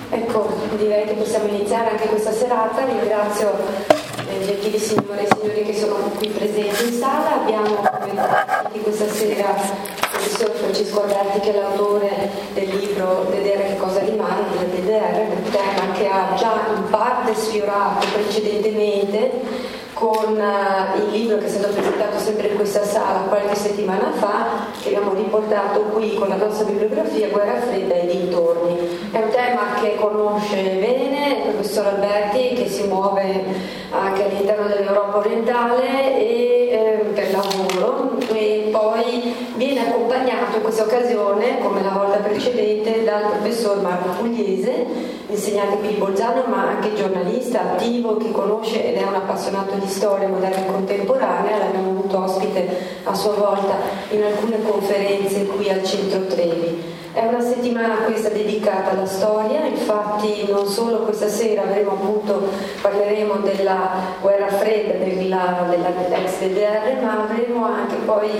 Ecco, direi che possiamo iniziare anche questa serata. Ringrazio gentili signore e signori che sono qui presenti in sala. Abbiamo come ospiti questa sera il professor Francesco Alberti, che è l'autore del libro DDR che cosa rimane, del DDR, un tema che ha già in parte sfiorato precedentemente con il libro che è stato presentato sempre in questa sala qualche settimana fa, che abbiamo riportato qui con la nostra bibliografia, Guerra Fredda e dintorni. È un tema che conosce bene il professor Alberti, che si muove anche all'interno dell'Europa orientale e per lavoro, e poi viene accompagnato in questa occasione, come la volta precedente, dal professor Marco Pugliese, insegnante qui di Bolzano ma anche giornalista attivo che conosce ed è un appassionato di storia moderna e contemporanea. L'abbiamo avuto ospite a sua volta in alcune conferenze qui al Centro Trevi. È una settimana questa dedicata alla storia, infatti non solo questa sera parleremo della guerra fredda, dell'ex DDR, ma avremo anche poi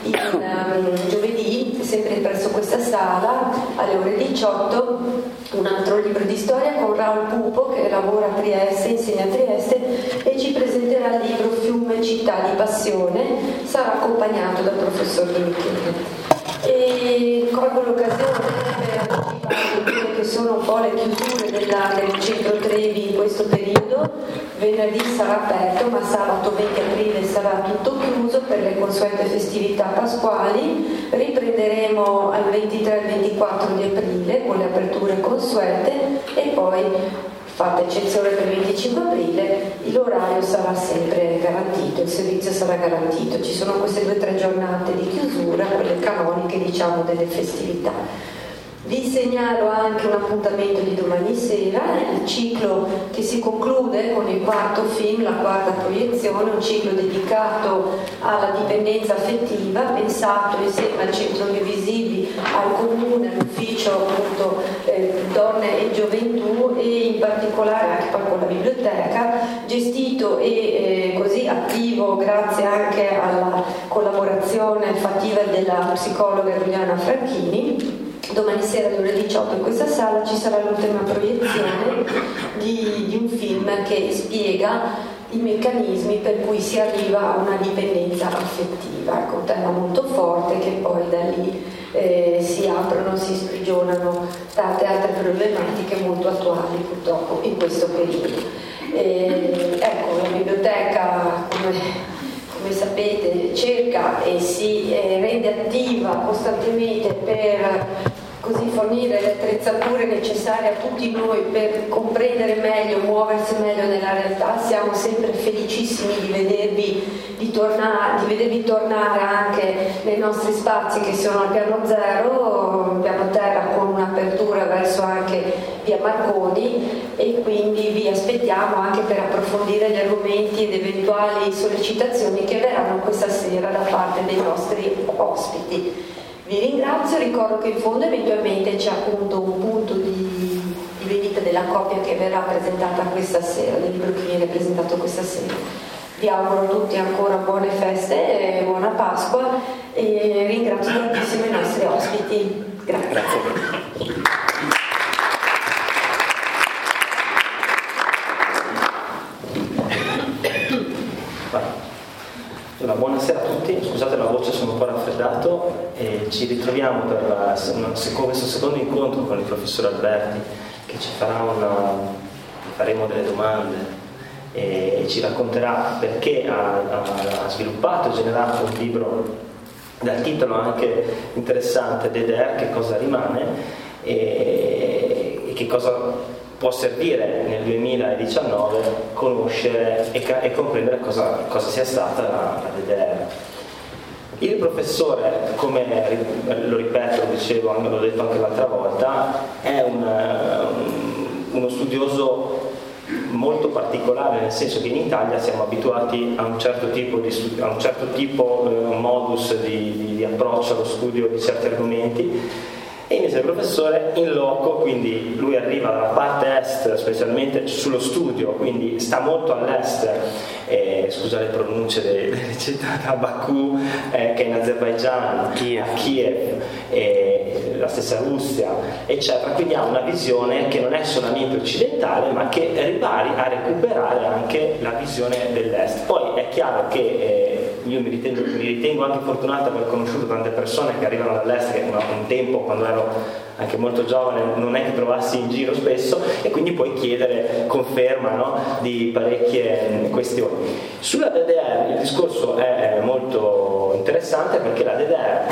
giovedì, sempre presso questa sala, alle ore 18, un altro libro di storia con Raul Pupo, che lavora a Trieste, insegna a Trieste, e ci presenterà il libro Fiume, città di passione, sarà accompagnato dal professor Di Michele. E colgo l'occasione per anticipare quelle che sono un po' le chiusure del Centro Trevi in questo periodo. Venerdì sarà aperto, ma sabato 20 aprile sarà tutto chiuso per le consuete festività pasquali. Riprenderemo al 23 e 24 di aprile con le aperture consuete e poi, fatta eccezione per il 25 aprile, l'orario sarà sempre garantito, il servizio sarà garantito. Ci sono queste 2 o 3 giornate di chiusura, quelle canoniche delle festività. Vi segnalo anche un appuntamento di domani sera, il ciclo che si conclude con il 4º film, la 4ª proiezione, un ciclo dedicato alla dipendenza affettiva, pensato insieme al Centro Invisibili, al Comune, all'ufficio appunto Donne e Gioventù, e in particolare anche poi con la biblioteca, gestito e così attivo grazie anche alla collaborazione fattiva della psicologa Giuliana Franchini. Domani sera alle ore 18 in questa sala ci sarà l'ultima proiezione di un film che spiega i meccanismi per cui si arriva a una dipendenza affettiva. Ecco, un tema molto forte che poi da lì si aprono, si sprigionano tante altre problematiche molto attuali purtroppo in questo periodo. Ecco, la biblioteca, come sapete, cerca e si rende attiva costantemente per così fornire le attrezzature necessarie a tutti noi per comprendere meglio, muoversi meglio nella realtà. Siamo sempre felicissimi di vedervi tornare anche nei nostri spazi che sono al piano zero, piano terra, con un'apertura verso anche via Marconi, e quindi vi aspettiamo anche per approfondire gli argomenti ed eventuali sollecitazioni che verranno questa sera da parte dei nostri ospiti. Vi ringrazio, ricordo che in fondo eventualmente c'è appunto un punto di vendita della copia che verrà presentata questa sera, del libro che viene presentato questa sera. Vi auguro a tutti ancora buone feste e buona Pasqua, e ringrazio tantissimo i nostri ospiti. Grazie. Buonasera a tutti, scusate la voce, sono un po' raffreddato, e ci ritroviamo per questo secondo incontro con il professor Alberti, che faremo delle domande e ci racconterà perché ha sviluppato e generato un libro dal titolo anche interessante, DDR che cosa rimane, e che cosa può servire nel 2019 conoscere e comprendere cosa sia stata la DDR. Il professore, come lo ripeto, lo dicevo, l'ho detto anche l'altra volta, è uno studioso molto particolare, nel senso che in Italia siamo abituati a un certo tipo modus di approccio allo studio di certi argomenti. E invece il professore in loco, quindi lui arriva dalla parte est, specialmente sullo studio, quindi sta molto all'est, scusa le pronunce delle città, da Baku, che è in Azerbaigian, Kiev, la stessa Russia, eccetera. Quindi ha una visione che non è solamente occidentale, ma che ripari a recuperare anche la visione dell'est. Poi è chiaro che io mi ritengo anche fortunato aver conosciuto tante persone che arrivano dall'est, che un tempo, quando ero anche molto giovane, non è che trovassi in giro spesso, e quindi puoi chiedere conferma, no, di parecchie questioni. Sulla DDR il discorso è molto interessante, perché la DDR,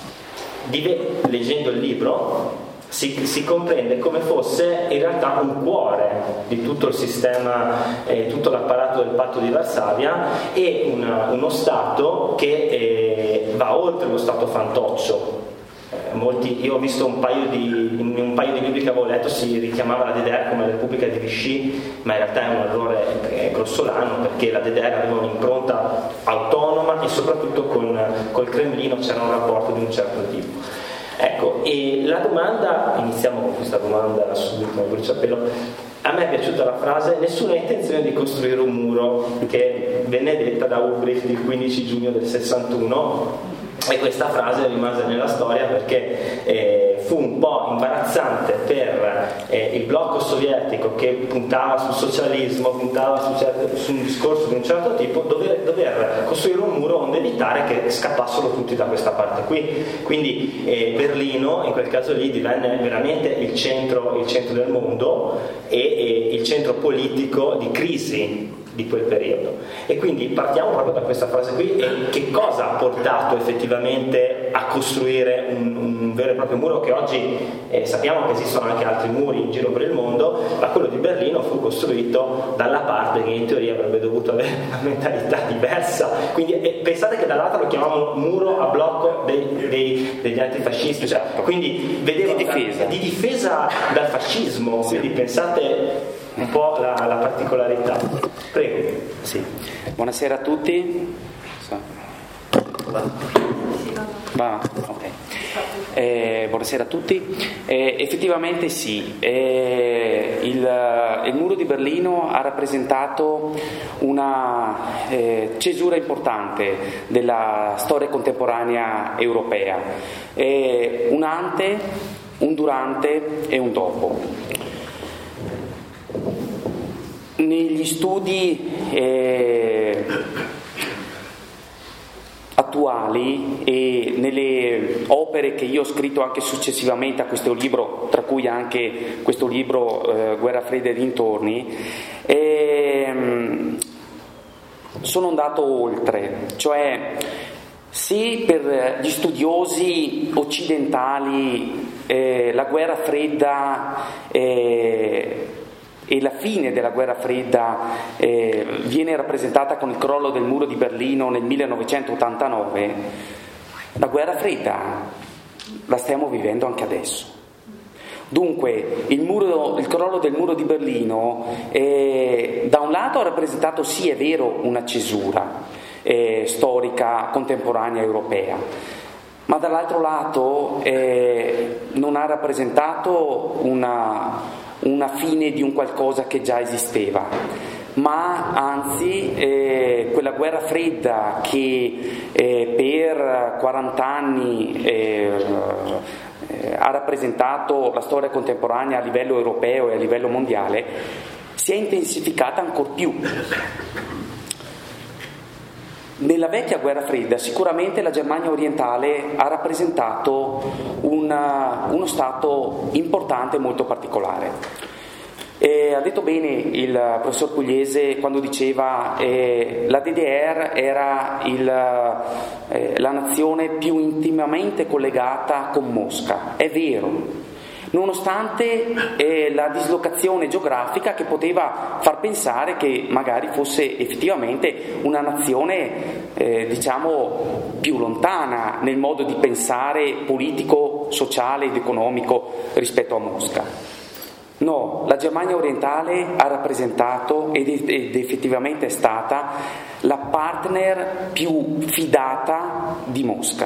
leggendo il libro, si comprende come fosse in realtà un cuore di tutto il sistema, tutto l'apparato del patto di Varsavia, e uno Stato che va oltre lo Stato fantoccio. Io ho visto in un paio di libri che avevo letto si richiamava la DDR come la Repubblica di Vichy, ma in realtà è un errore grossolano, perché la DDR aveva un'impronta autonoma e soprattutto col Cremlino c'era un rapporto di un certo tipo. Ecco, e la domanda, iniziamo con questa domanda subito, bruciapelo. A me è piaciuta la frase: nessuna intenzione di costruire un muro, che venne detta da Ulbricht il 15 giugno del 61. E questa frase rimase nella storia perché fu un po' imbarazzante per il blocco sovietico, che puntava sul socialismo, puntava su un discorso di un certo tipo, dover costruire un muro onde evitare che scappassero tutti da questa parte qui. Quindi Berlino in quel caso lì divenne veramente il centro del mondo e il centro politico di crisi di quel periodo. E quindi partiamo proprio da questa frase qui, e che cosa ha portato effettivamente a costruire un vero e proprio muro, che oggi sappiamo che esistono anche altri muri in giro per il mondo, ma quello di Berlino fu costruito dalla parte che in teoria avrebbe dovuto avere una mentalità diversa. Quindi pensate che dall'altro lo chiamavano muro a blocco degli antifascisti, cioè, quindi vedevano di difesa dal fascismo. Quindi pensate un po' la particolarità. Prego. Sì. Buonasera a tutti. Va? Ok. Buonasera a tutti. Effettivamente sì, il muro di Berlino ha rappresentato una cesura importante della storia contemporanea europea, un ante, un durante e un dopo. Negli studi attuali e nelle opere che io ho scritto anche successivamente a questo libro, tra cui anche questo libro Guerra fredda e dintorni, sono andato oltre, cioè se per gli studiosi occidentali la guerra fredda e la fine della guerra fredda viene rappresentata con il crollo del muro di Berlino nel 1989, la guerra fredda la stiamo vivendo anche adesso. Dunque il crollo del muro di Berlino da un lato ha rappresentato, sì è vero, una cesura storica contemporanea europea, ma dall'altro lato non ha rappresentato una fine di un qualcosa che già esisteva, ma anzi quella guerra fredda che per 40 anni ha rappresentato la storia contemporanea a livello europeo e a livello mondiale si è intensificata ancor più. Nella vecchia guerra fredda sicuramente la Germania orientale ha rappresentato uno stato importante e molto particolare. Ha detto bene il professor Pugliese quando diceva la DDR era la nazione più intimamente collegata con Mosca. È vero, nonostante la dislocazione geografica che poteva far pensare che magari fosse effettivamente una nazione diciamo più lontana nel modo di pensare politico, sociale ed economico rispetto a Mosca. No, la Germania orientale ha rappresentato ed effettivamente è stata la partner più fidata di Mosca.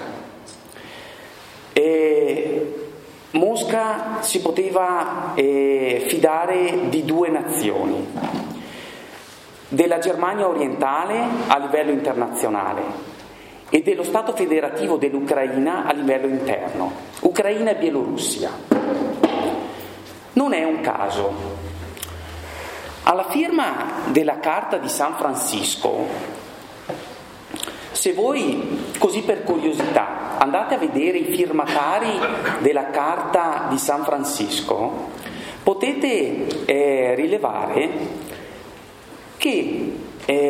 Mosca si poteva fidare di due nazioni, della Germania orientale a livello internazionale e dello Stato federativo dell'Ucraina a livello interno, Ucraina e Bielorussia. Non è un caso. Alla firma della Carta di San Francisco, se voi, così per curiosità, andate a vedere i firmatari della Carta di San Francisco, potete rilevare che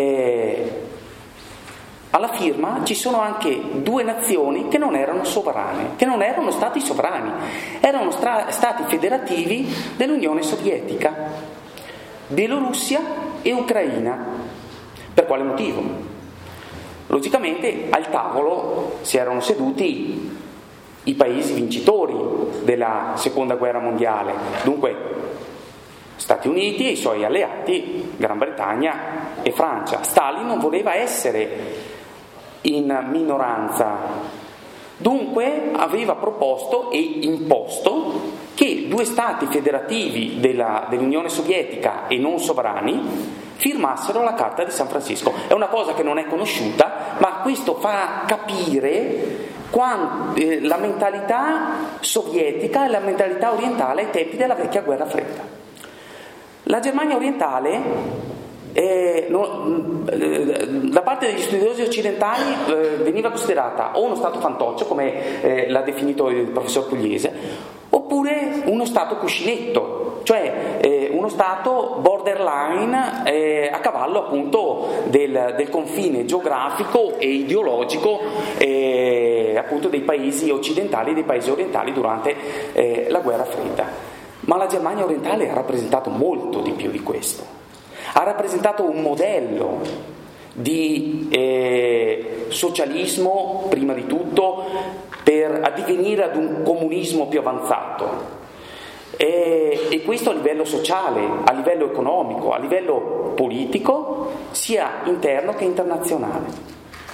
alla firma ci sono anche due nazioni che non erano sovrane, che non erano stati sovrani, erano stati federativi dell'Unione Sovietica, Bielorussia e Ucraina. Per quale motivo? Logicamente al tavolo si erano seduti i paesi vincitori della Seconda Guerra Mondiale, dunque Stati Uniti e i suoi alleati, Gran Bretagna e Francia. Stalin non voleva essere in minoranza, dunque aveva proposto e imposto che due stati federativi dell'Unione Sovietica e non sovrani firmassero la Carta di San Francisco. È una cosa che non è conosciuta, ma questo fa capire la mentalità sovietica e la mentalità orientale ai tempi della vecchia guerra fredda. La Germania orientale, da parte degli studiosi occidentali, veniva considerata o uno stato fantoccio, come l'ha definito il professor Pugliese, oppure uno stato cuscinetto, cioè uno stato borderline a cavallo appunto del confine geografico e ideologico appunto dei paesi occidentali e dei paesi orientali durante la guerra fredda. Ma la Germania orientale ha rappresentato molto di più di questo. Ha rappresentato un modello di socialismo, prima di tutto, per addivenire ad un comunismo più avanzato. E questo a livello sociale, a livello economico, a livello politico, sia interno che internazionale.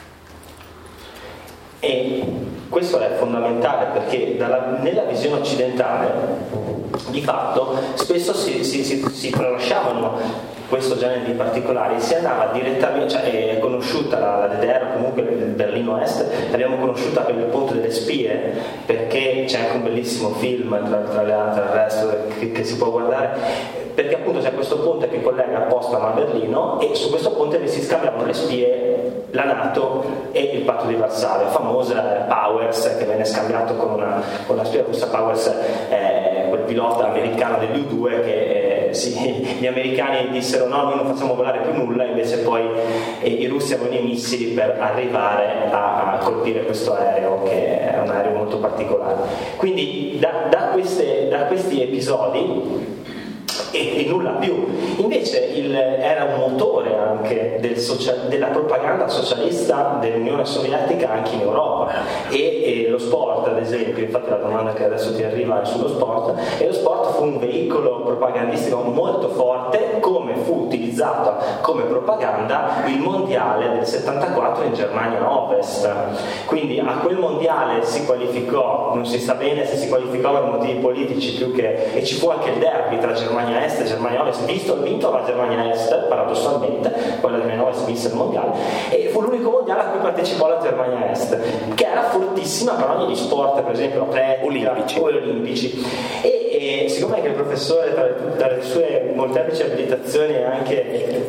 E questo è fondamentale perché nella visione occidentale di fatto spesso si tralasciavano questo genere di particolari, si andava direttamente, cioè è conosciuta la DDR, comunque il Berlino Est, l'abbiamo conosciuta per il ponte delle spie, perché c'è anche un bellissimo film tra il resto che si può guardare, perché appunto c'è questo ponte che collega Potsdam a Berlino e su questo ponte si scambiavano le spie la NATO e il patto di Varsavia, famosa Powers che venne scambiato con la spia russa. Powers quel pilota americano degli U-2 che gli americani dissero no, noi non facciamo volare più nulla, invece poi i russi avevano i missili per arrivare a colpire questo aereo, che è un aereo molto particolare. Quindi da questi episodi e nulla più. Invece era un motore anche della propaganda socialista dell'Unione Sovietica anche in Europa, e lo sport ad esempio, infatti la domanda che adesso ti arriva è sullo sport, e lo sport fu un veicolo propagandistico molto forte, come fu utilizzato come propaganda il mondiale del 74 in Germania Ovest. Quindi a quel mondiale si qualificò, non si sa bene se si qualificò per motivi politici più che, e ci fu anche il derby tra Germania Est e Germania Ovest, vinto la Germania Est paradossalmente, poi la Germania Ovest vinse il mondiale, e fu l'unico mondiale a cui partecipò la Germania Est, che era fortissima per ogni sport, per esempio atletica o olimpici. E siccome anche il professore tra le sue molteplici abilitazioni anche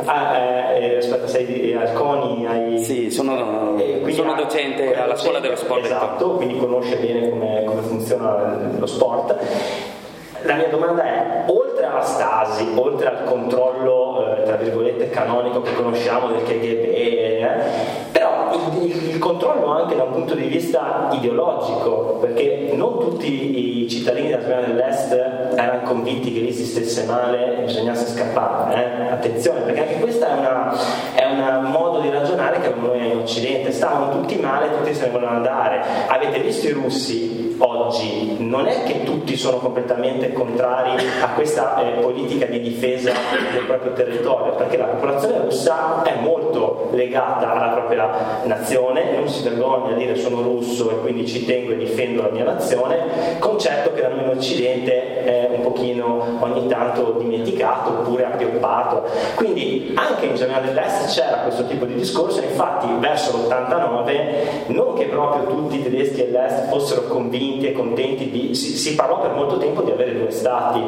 sei al CONI, sì, sono docente alla scuola dello sport, esatto, quindi conosce bene come funziona lo sport. La mia domanda è, oltre alla Stasi, oltre al controllo tra virgolette canonico che conosciamo del KGB, però il controllo anche da un punto di vista ideologico, perché non tutti i cittadini della Germania dell'Est erano convinti che lì si stesse male e bisognasse scappare, attenzione, perché anche questa è un modo di ragionare che abbiamo noi in Occidente. Stavano tutti male, tutti se ne volevano andare. Avete visto i russi oggi oggi non è che tutti sono completamente contrari a questa politica di difesa del proprio territorio, perché la popolazione russa è molto legata alla propria nazione, non si vergogna a dire sono russo e quindi ci tengo e difendo la mia nazione, concetto che da noi in Occidente è un pochino ogni tanto dimenticato oppure appioppato. Quindi anche in Germania dell'Est c'era questo tipo di discorso, e infatti verso l'89 non che proprio tutti i tedeschi all'est fossero convinti e contenti si parlò per molto tempo di avere due stati,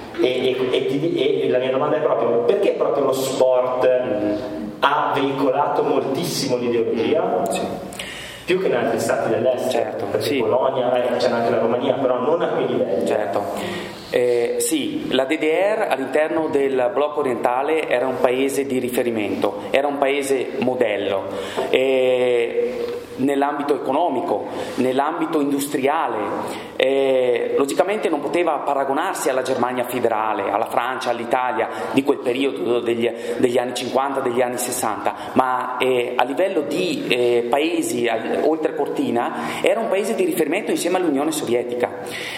e la mia domanda è proprio: perché proprio lo sport ha veicolato moltissimo l'ideologia? Sì. Più che in altri stati dell'est, certo, perché sì. Polonia, c'era anche la Romania, però non a quei livelli. Certo. Sì, la DDR all'interno del blocco orientale era un paese di riferimento, era un paese modello, nell'ambito economico, nell'ambito industriale. Logicamente non poteva paragonarsi alla Germania federale, alla Francia, all'Italia di quel periodo degli anni 50, degli anni 60, ma a livello di paesi oltre cortina era un paese di riferimento insieme all'Unione Sovietica.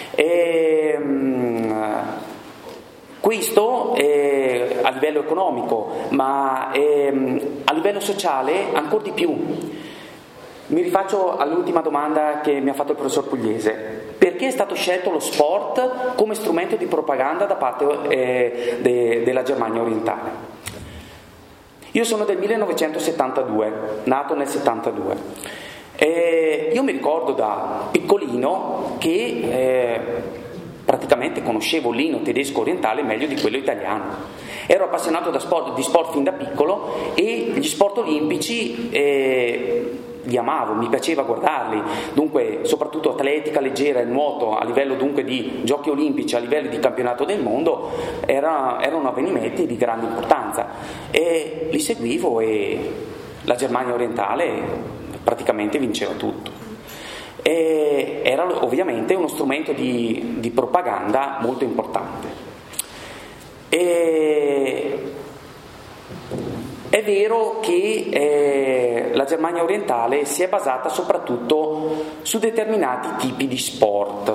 Questo a livello economico, ma a livello sociale ancora di più. Mi rifaccio all'ultima domanda che mi ha fatto il professor Pugliese: perché è stato scelto lo sport come strumento di propaganda da parte della Germania orientale? Io sono del 1972, nato nel 72. Io mi ricordo da piccolino che praticamente conoscevo l'inno tedesco orientale meglio di quello italiano. Ero appassionato di sport fin da piccolo, e gli sport olimpici li amavo, mi piaceva guardarli, dunque soprattutto atletica leggera e nuoto a livello dunque di giochi olimpici, a livello di campionato del mondo, erano avvenimenti di grande importanza, e li seguivo, e la Germania orientale praticamente vinceva tutto. E era ovviamente uno strumento di propaganda molto importante. È vero che la Germania orientale si è basata soprattutto su determinati tipi di sport,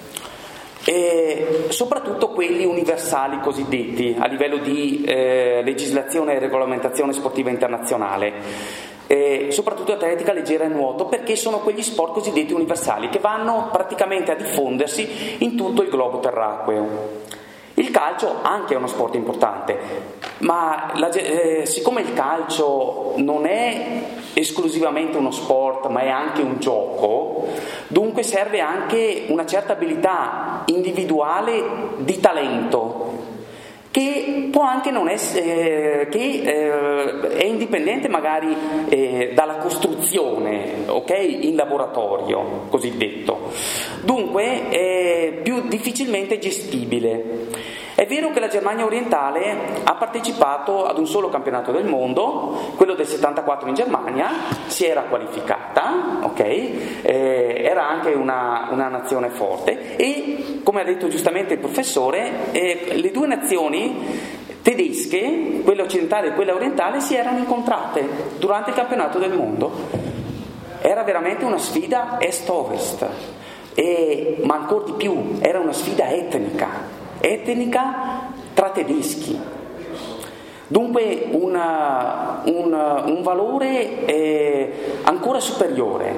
soprattutto quelli universali cosiddetti a livello di legislazione e regolamentazione sportiva internazionale, soprattutto atletica leggera e nuoto, perché sono quegli sport cosiddetti universali che vanno praticamente a diffondersi in tutto il globo terracqueo. Il calcio anche è uno sport importante, ma siccome il calcio non è esclusivamente uno sport ma è anche un gioco, dunque serve anche una certa abilità individuale di talento, che può anche non essere, è indipendente magari dalla costruzione, ok? In laboratorio cosiddetto, dunque è più difficilmente gestibile. È vero che la Germania orientale ha partecipato ad un solo campionato del mondo, quello del 74 in Germania, si era qualificata, ok? Era anche una nazione forte, e come ha detto giustamente il professore, le due nazioni tedesche, quella occidentale e quella orientale, si erano incontrate durante il campionato del mondo. Era veramente una sfida est-ovest, ma ancora di più era una sfida etnica tra tedeschi, dunque un valore ancora superiore.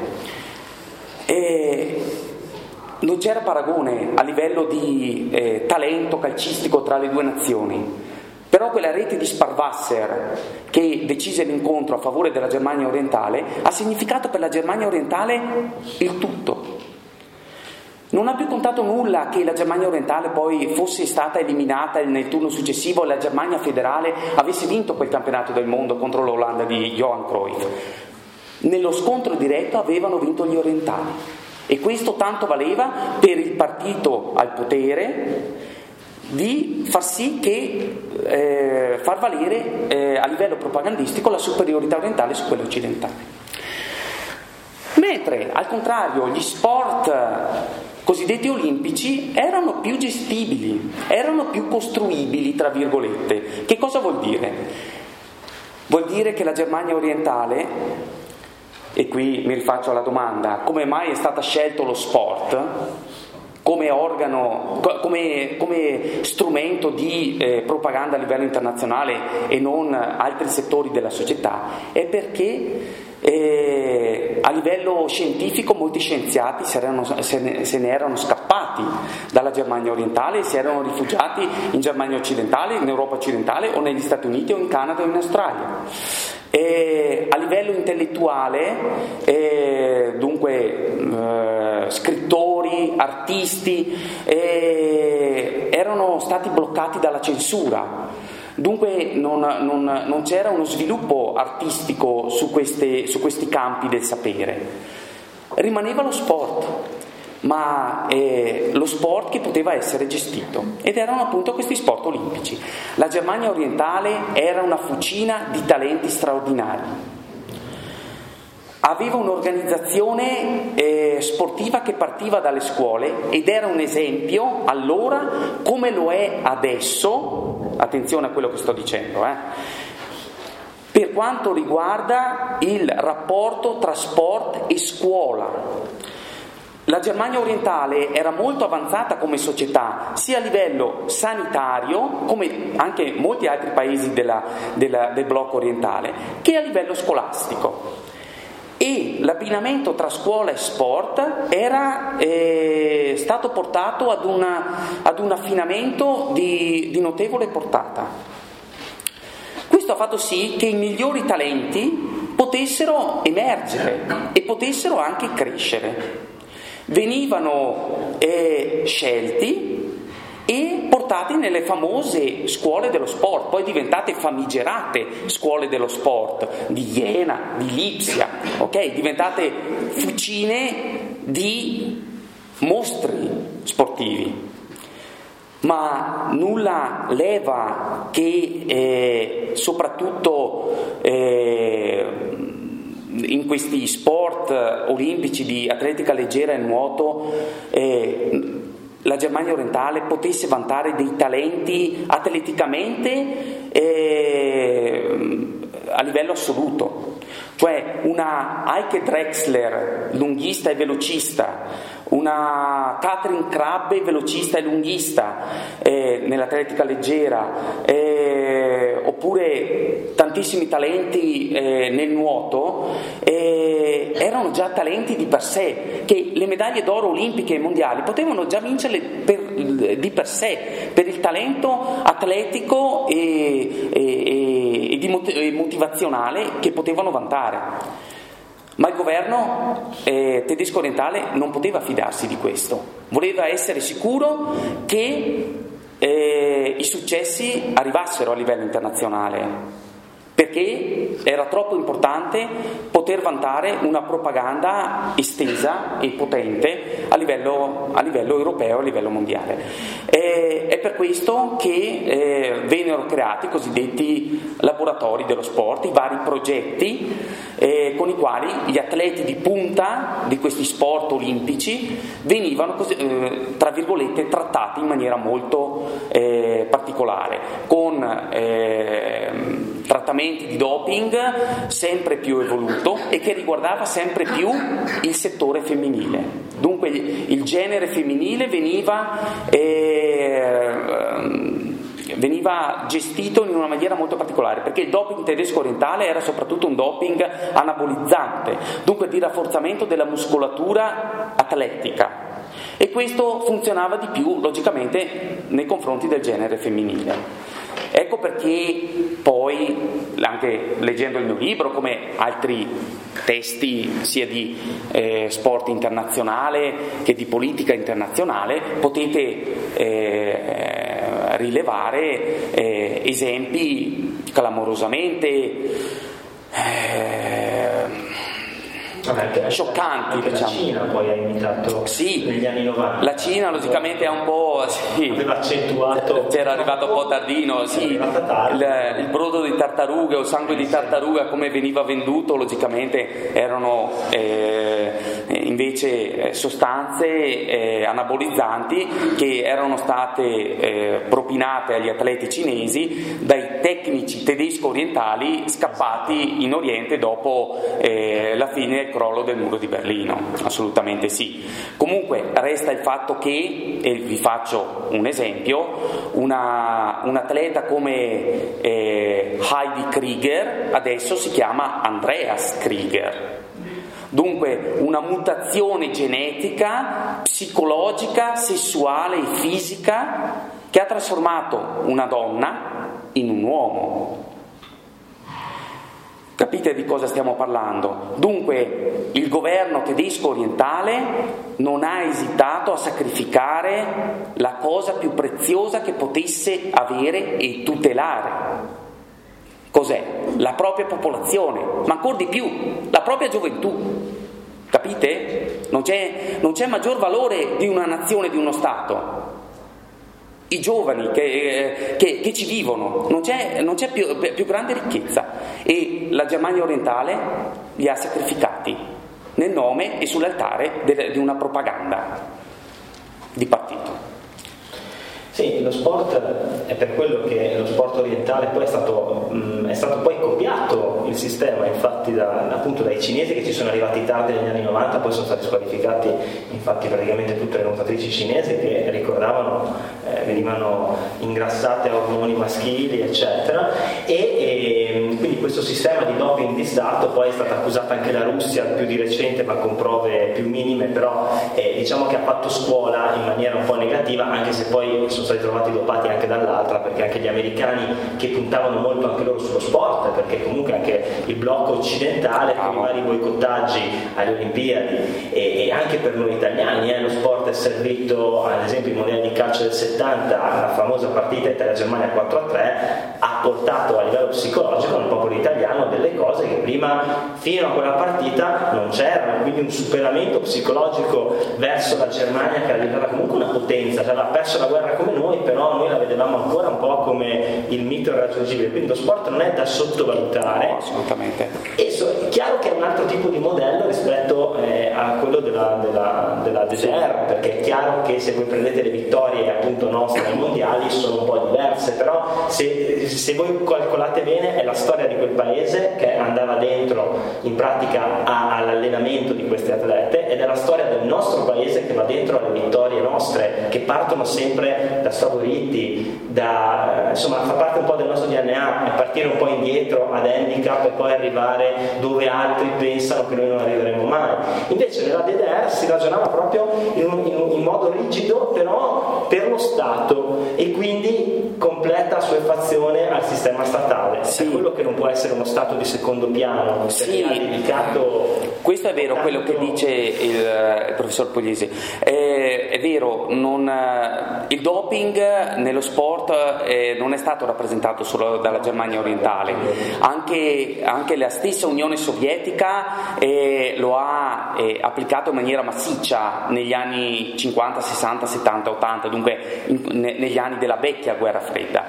Non c'era paragone a livello di talento calcistico tra le due nazioni, però quella rete di Sparwasser che decise l'incontro a favore della Germania orientale ha significato per la Germania orientale il tutto. Non ha più contato nulla che la Germania orientale poi fosse stata eliminata nel turno successivo e la Germania federale avesse vinto quel campionato del mondo contro l'Olanda di Johan Cruyff. Nello scontro diretto avevano vinto gli orientali, e questo tanto valeva per il partito al potere di far sì che far valere a livello propagandistico la superiorità orientale su quella occidentale. Mentre al contrario gli sport cosiddetti olimpici erano più gestibili, erano più costruibili, tra virgolette. Che cosa vuol dire? Vuol dire che la Germania orientale, e qui mi rifaccio alla domanda, come mai è stato scelto lo sport? come organo, come strumento di propaganda a livello internazionale e non altri settori della società, è perché a livello scientifico molti scienziati se ne erano scappati dalla Germania orientale e si erano rifugiati in Germania occidentale, in Europa occidentale o negli Stati Uniti o in Canada o in Australia. A livello intellettuale, dunque scrittori, artisti erano stati bloccati dalla censura. Dunque non c'era uno sviluppo artistico su questi campi del sapere. Rimaneva lo sport, ma lo sport che poteva essere gestito, ed erano appunto questi sport olimpici. La Germania orientale era una fucina di talenti straordinari. Aveva un'organizzazione sportiva che partiva dalle scuole ed era un esempio allora, come lo è adesso, attenzione a quello che sto dicendo, per quanto riguarda il rapporto tra sport e scuola. La Germania orientale era molto avanzata come società, sia a livello sanitario, come anche molti altri paesi del blocco orientale, che a livello scolastico. E l'abbinamento tra scuola e sport era stato portato ad un affinamento di notevole portata. Questo ha fatto sì che i migliori talenti potessero emergere e potessero anche crescere. Venivano scelti e portati nelle famose scuole dello sport, poi diventate famigerate scuole dello sport di Jena, di Lipsia, diventate fucine di mostri sportivi. Ma nulla leva che soprattutto in questi sport olimpici di atletica leggera e nuoto la Germania orientale potesse vantare dei talenti atleticamente a livello assoluto, cioè una Heike Drexler, lunghista e velocista, una Katrin Krabbe, velocista e lunghista nell'atletica leggera, oppure tantissimi talenti nel nuoto, erano già talenti di per sé, che le medaglie d'oro olimpiche e mondiali potevano già vincerle di per sé, per il talento atletico e motivazionale che potevano vantare. Ma il governo tedesco orientale non poteva fidarsi di questo, voleva essere sicuro che i successi arrivassero a livello internazionale, perché era troppo importante poter vantare una propaganda estesa e potente a livello europeo, a livello mondiale. È per questo che vennero creati i cosiddetti laboratori dello sport, i vari progetti con i quali gli atleti di punta di questi sport olimpici venivano, tra virgolette, trattati in maniera molto particolare, con trattamenti di doping sempre più evoluto e che riguardava sempre più il settore femminile. Dunque il genere femminile veniva gestito in una maniera molto particolare, perché il doping tedesco orientale era soprattutto un doping anabolizzante, dunque di rafforzamento della muscolatura atletica, e questo funzionava di più logicamente nei confronti del genere femminile. Ecco perché poi, anche leggendo il mio libro, come altri testi sia di sport internazionale che di politica internazionale, potete rilevare esempi clamorosamente scioccanti, anche diciamo. La Cina poi ha imitato negli anni 90. La Cina logicamente è un po' aveva accentuato, c'era arrivato un po' tardino, il brodo di tartaruga o il sangue di tartaruga come veniva venduto logicamente erano invece sostanze anabolizzanti che erano state propinate agli atleti cinesi dai tecnici tedesco-orientali scappati in Oriente dopo la fine del crollo del muro di Berlino. Assolutamente sì. Comunque resta il fatto che, e vi faccio un esempio, un atleta come Heidi Krieger adesso si chiama Andreas Krieger. Dunque una mutazione genetica, psicologica, sessuale e fisica che ha trasformato una donna in un uomo. Capite di cosa stiamo parlando? Dunque il governo tedesco orientale non ha esitato a sacrificare la cosa più preziosa che potesse avere e tutelare. Cos'è? La propria popolazione, ma ancora di più, la propria gioventù. Capite? Non c'è maggior valore di una nazione, di uno Stato. I giovani che ci vivono, non c'è più grande ricchezza, e la Germania orientale li ha sacrificati nel nome e sull'altare di una propaganda di partito. Sì, lo sport è per quello che lo sport orientale poi è stato poi copiato il sistema, infatti appunto dai cinesi che ci sono arrivati tardi negli anni 90, poi sono stati squalificati infatti praticamente tutte le nuotatrici cinesi che venivano ingrassate a ormoni maschili eccetera, e quindi questo sistema di doping di Stato. Poi è stata accusata anche la Russia più di recente, ma con prove più minime, però diciamo che ha fatto scuola in maniera un po' negativa, anche se poi sono stati trovati dopati anche dall'altra, perché anche gli americani, che puntavano molto anche loro sullo sport, perché comunque anche il blocco occidentale con i vari boicottaggi alle Olimpiadi e anche per noi italiani lo sport è servito, ad esempio i mondiali di calcio del 70, la famosa partita Italia-Germania 4-3 ha portato a livello psicologico nel popolo italiano delle cose che prima, fino a quella partita, non c'erano, quindi un superamento psicologico verso la Germania, che era diventata comunque una potenza, cioè aveva perso la guerra come noi, però noi la vedevamo ancora un po' come il mito irraggiungibile, quindi lo sport non è da sottovalutare. No, assolutamente. E è chiaro che è un altro tipo di modello rispetto a quello della DDR, perché è chiaro che se voi prendete le vittorie appunto nostre ai mondiali sono un po' diverse, però se voi calcolate bene è la storia di quel paese che andava dentro in pratica all'allenamento di queste atlete, ed è la storia del nostro paese che va dentro alle vittorie nostre, che partono sempre da favoriti, insomma fa parte un po' del nostro DNA, è partire un po' indietro ad handicap e poi arrivare dove altri pensano che noi non arriveremo mai. Invece nella DDR si ragionava proprio in modo rigido, però per lo Stato, e quindi completa assuefazione al sistema statale. Sì. È quello che non può essere uno Stato di secondo piano, sì. Ha dedicato. Questo è vero, quello che dice il professor Pugliese. È vero, il doping nello sport non è stato rappresentato solo dalla Germania orientale, anche la stessa Unione Sovietica lo ha applicato in maniera massiccia negli anni 50, 60, 70, 80, dunque negli anni della vecchia guerra fredda,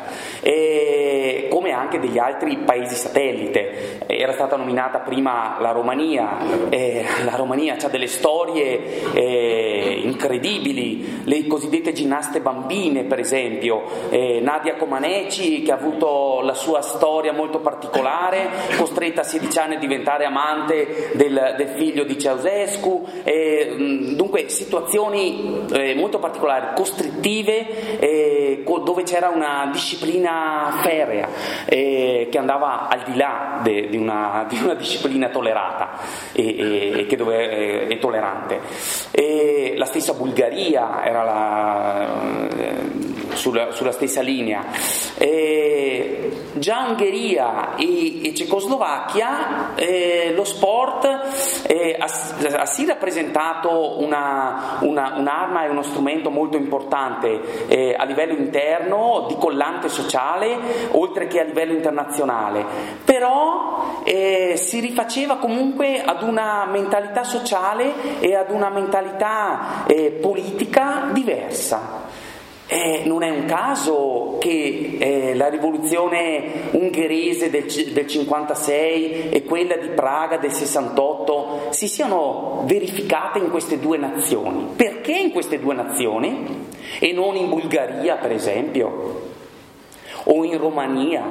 come anche degli altri paesi satellite. Era stata nominata prima la Romania. La Romania ha delle storie incredibili, le cosiddette ginnaste bambine per esempio, Nadia Comaneci, che ha avuto la sua storia molto particolare, costretta a 16 anni a diventare amante del figlio di Ceausescu, dunque situazioni molto particolari, costrittive, dove c'era una disciplina ferrea che andava al di là di una disciplina tollerata e che è tollerante. La stessa Bulgaria era sulla stessa linea. Già Ungheria e Cecoslovacchia, lo sport ha sì rappresentato un'arma e uno strumento molto importante a livello interno, di collante sociale, oltre che a livello internazionale, però si rifaceva comunque ad una mentalità sociale e ad una mentalità politica diversa. Non è un caso che la rivoluzione ungherese del 56 e quella di Praga del 68 si siano verificate in queste due nazioni. Perché in queste due nazioni e non in Bulgaria, per esempio, o in Romania?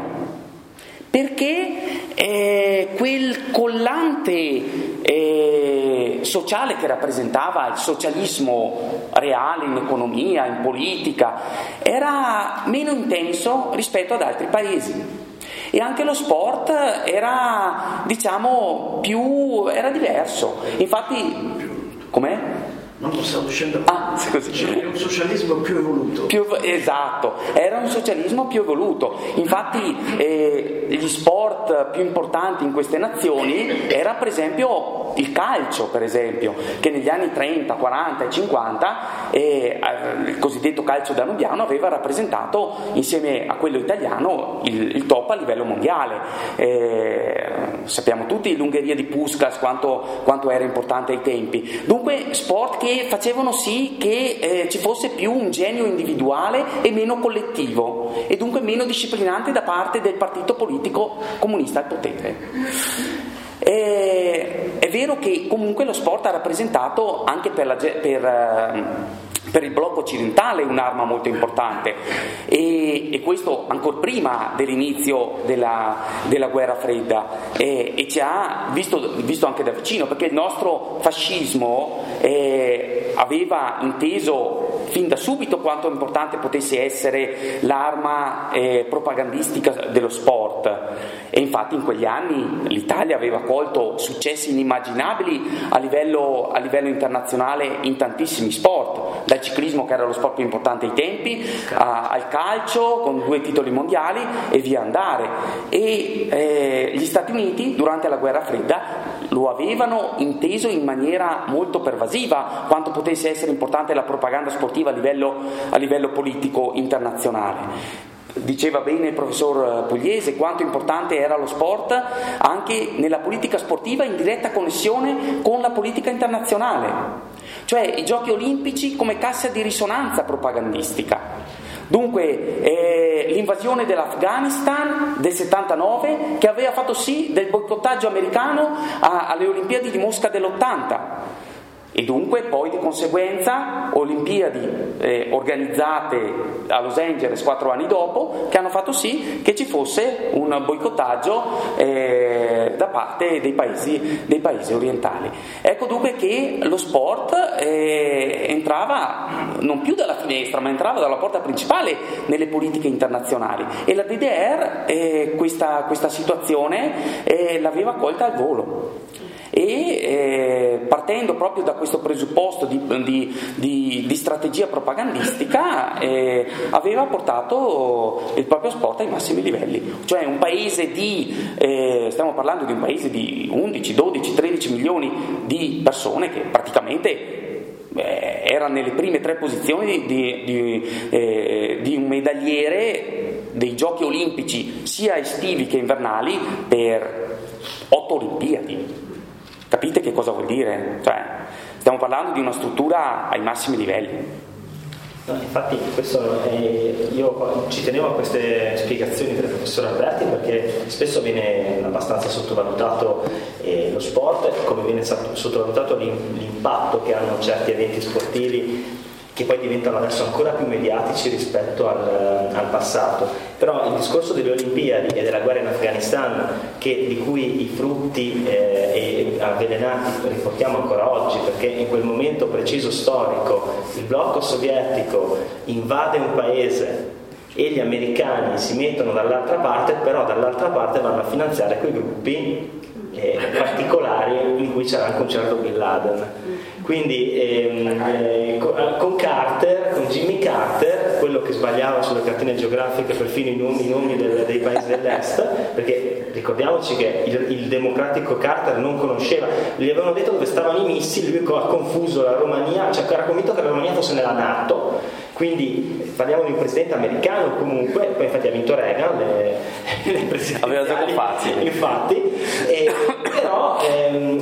Perché quel collante sociale che rappresentava il socialismo reale in economia, in politica, era meno intenso rispetto ad altri paesi. E anche lo sport era, diciamo, era diverso. Infatti, com'è? Non possiamo scendere. Così. C'è un socialismo più evoluto. Esatto, era un socialismo più evoluto. Infatti gli sport più importanti in queste nazioni era per esempio il calcio, per esempio, che negli anni 30, 40 e 50 il cosiddetto calcio danubiano aveva rappresentato insieme a quello italiano il top a livello mondiale. Sappiamo tutti l'Ungheria di Puskás quanto era importante ai tempi. Dunque sport che facevano sì che ci fosse più un genio individuale e meno collettivo, e dunque meno disciplinante da parte del partito politico comunista al potere. È vero che comunque lo sport ha rappresentato anche per il blocco occidentale un'arma molto importante, e questo ancora prima dell'inizio della guerra fredda, e ci ha visto anche da vicino, perché il nostro fascismo aveva inteso fin da subito quanto importante potesse essere l'arma propagandistica dello sport, e infatti in quegli anni l'Italia aveva colto successi inimmaginabili a livello internazionale in tantissimi sport, dal ciclismo, che era lo sport più importante ai tempi, al calcio con 2 titoli mondiali e via andare. E gli Stati Uniti durante la guerra fredda lo avevano inteso in maniera molto pervasiva quanto potesse essere importante la propaganda sportiva a livello politico internazionale. Diceva bene il professor Pugliese quanto importante era lo sport anche nella politica sportiva in diretta connessione con la politica internazionale, cioè i giochi olimpici come cassa di risonanza propagandistica. Dunque l'invasione dell'Afghanistan del 79, che aveva fatto sì del boicottaggio americano alle Olimpiadi di Mosca dell'80, e dunque poi di conseguenza Olimpiadi organizzate a Los Angeles 4 anni dopo, che hanno fatto sì che ci fosse un boicottaggio da parte dei paesi orientali. Ecco dunque che lo sport entrava non più dalla finestra, ma entrava dalla porta principale nelle politiche internazionali, e la DDR questa situazione l'aveva colta al volo. E partendo proprio da questo presupposto di strategia propagandistica aveva portato il proprio sport ai massimi livelli, cioè un paese stiamo parlando di un paese di 11, 12, 13 milioni di persone che praticamente era nelle prime 3 posizioni di un medagliere dei giochi olimpici sia estivi che invernali per 8 Olimpiadi. Capite che cosa vuol dire? Cioè, stiamo parlando di una struttura ai massimi livelli. No, infatti io ci tenevo a queste spiegazioni del professor Alberti, perché spesso viene abbastanza sottovalutato lo sport, come viene sottovalutato l'impatto che hanno certi eventi sportivi che poi diventano adesso ancora più mediatici rispetto al passato. Però il discorso delle Olimpiadi e della guerra in Afghanistan, di cui i frutti avvelenati riportiamo ancora oggi, perché in quel momento preciso storico il blocco sovietico invade un paese e gli americani si mettono dall'altra parte, però dall'altra parte vanno a finanziare quei gruppi particolari in cui c'era anche un certo Bin Laden. Quindi con Jimmy Carter, quello che sbagliava sulle cartine geografiche perfino i nomi dei paesi dell'est, perché ricordiamoci che il democratico Carter non conosceva, gli avevano detto dove stavano i missili, lui ha confuso la Romania, cioè era convinto che la Romania fosse nella NATO, quindi parliamo di un presidente americano comunque, poi infatti ha vinto Reagan le presidenziali, aveva gioco facile infatti, però in quel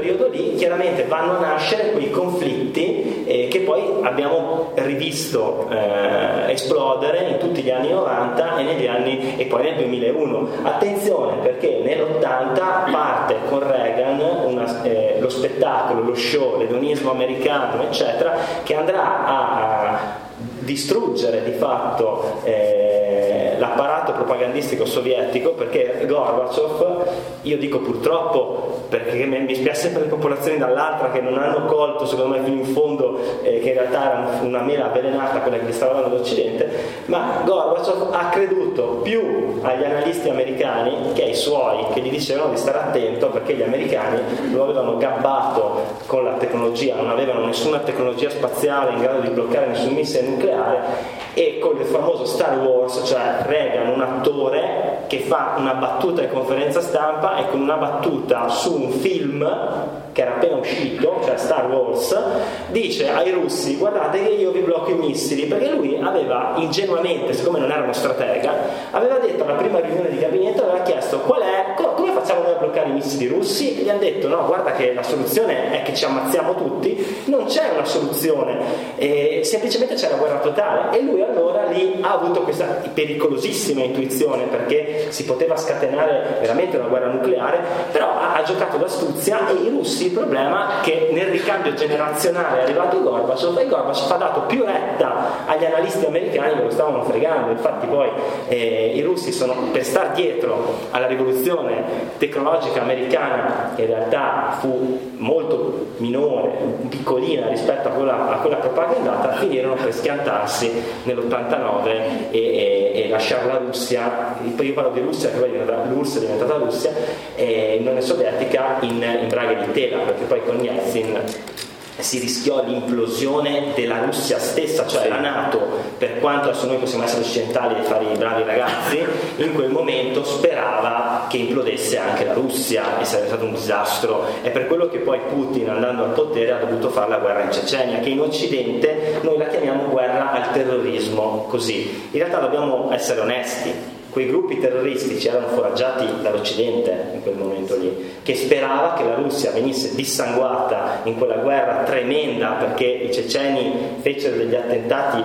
periodo lì chiaramente vanno a nascere quei conflitti che poi abbiamo rivisto esplodere in tutti gli anni 90 e poi nel 2001. Attenzione, perché nell'80 parte con Reagan lo spettacolo, lo show, l'edonismo americano, eccetera, che andrà a distruggere di fatto l'apparato propagandistico sovietico, perché Gorbaciov, io dico purtroppo perché mi spiace per le popolazioni dall'altra che non hanno colto secondo me fino in fondo che in realtà era una mela avvelenata quella che gli stava dando l'Occidente, ma Gorbaciov ha creduto più agli analisti americani che ai suoi, che gli dicevano di stare attento perché gli americani lo avevano gabbato con la tecnologia, non avevano nessuna tecnologia spaziale in grado di bloccare nessun missile nucleare, e con il famoso Star Wars, cioè Reagan, un attore che fa una battuta in conferenza stampa e con una battuta su un film che era appena uscito, cioè Star Wars, dice ai russi: guardate che io vi blocco i missili, perché lui aveva ingenuamente, siccome non era uno stratega, aveva detto alla prima riunione di gabinetto, aveva chiesto come facciamo noi a bloccare i missili russi, e gli hanno detto no, guarda che la soluzione è che ci ammazziamo tutti. Non c'è una soluzione, semplicemente c'è la guerra totale. E lui allora lì ha avuto questa pericolosissima intuizione, perché si poteva scatenare veramente una guerra nucleare, però ha giocato d'astuzia, e i russi, il problema è che nel ricambio generazionale è arrivato Gorbaciov, e Gorbaciov ha dato più retta agli analisti americani che lo stavano fregando. Infatti poi i russi sono, per star dietro alla rivoluzione tecnologica americana, che in realtà fu molto minore, piccolina rispetto a quella propagandata, finirono per schiantarsi nell'89 e lasciare la Russia. Io parlo di Russia, che poi l'URSS è diventata Russia, l'Unione Sovietica in braghe di tela, perché poi con Yeltsin si rischiò l'implosione della Russia stessa, cioè la NATO. Per quanto adesso noi possiamo essere occidentali e fare i bravi ragazzi, in quel momento sperava che implodesse anche la Russia e sarebbe stato un disastro. È per quello che poi Putin, andando al potere, ha dovuto fare la guerra in Cecenia, che in Occidente noi la chiamiamo guerra al terrorismo, così. In realtà dobbiamo essere onesti: quei gruppi terroristici erano foraggiati dall'Occidente in quel momento lì, che sperava che la Russia venisse dissanguata in quella guerra tremenda, perché i ceceni fecero degli attentati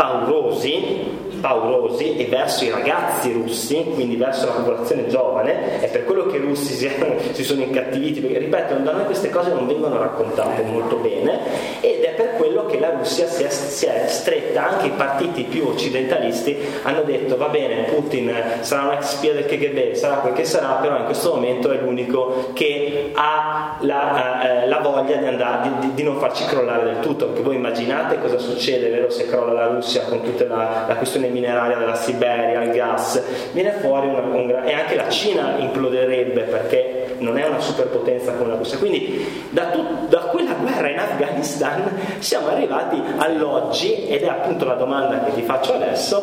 paurosi e verso i ragazzi russi, quindi verso la popolazione giovane. È per quello che i russi si sono incattiviti, perché ripeto, da noi queste cose non vengono raccontate molto bene, ed è per quello che la Russia si è stretta. Anche i partiti più occidentalisti hanno detto: va bene, Putin sarà un ex spia del KGB, sarà quel che sarà, però in questo momento è l'unico che ha la voglia di non farci crollare del tutto, perché voi immaginate cosa succede, vero, se crolla la Russia con tutta la questione mineraria della Siberia, il gas, viene fuori e anche la Cina imploderebbe, perché non è una superpotenza come la Russia. Quindi da quella guerra in Afghanistan siamo arrivati all'oggi, ed è appunto la domanda che ti faccio adesso.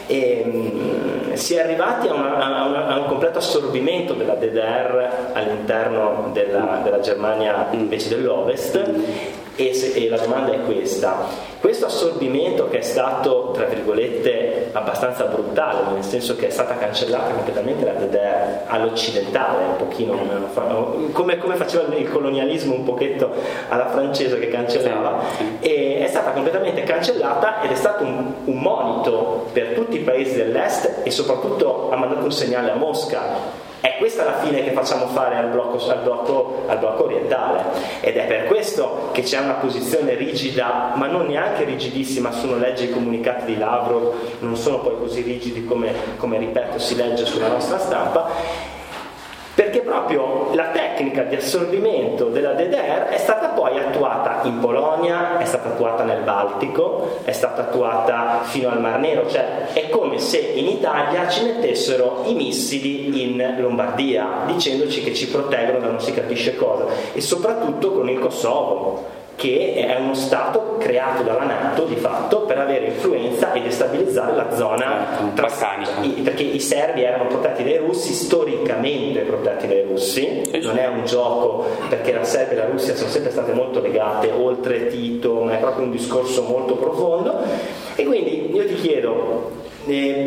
Si è arrivati a un completo assorbimento della DDR all'interno della Germania invece dell'Ovest, e la domanda è questa: questo assorbimento, che è stato tra virgolette abbastanza brutale, nel senso che è stata cancellata completamente la DDR all'occidentale, un pochino come faceva il colonialismo un pochetto alla francese, che cancellava, e è stata completamente cancellata, ed è stato un monito per tutti i paesi dell'est, e soprattutto ha mandato un segnale a Mosca. È questa la fine che facciamo fare al blocco orientale, ed è per questo che c'è una posizione rigida, ma non neanche rigidissima. Sono leggi i comunicati di Lavrov, non sono poi così rigidi come ripeto si legge sulla nostra stampa, perché proprio la tecnica di assorbimento della DDR è stata poi attuata in Polonia, è stata attuata nel Baltico, è stata attuata fino al Mar Nero. Cioè è come se in Italia ci mettessero i missili in Lombardia, dicendoci che ci proteggono da non si capisce cosa, e soprattutto con il Kosovo, che è uno stato creato dalla NATO di fatto per avere influenza e destabilizzare la zona balcanica, perché i serbi erano protetti dai russi, storicamente protetti dai russi, non è un gioco, perché la Serbia e la Russia sono sempre state molto legate, oltre Tito, ma è proprio un discorso molto profondo. E quindi io ti chiedo,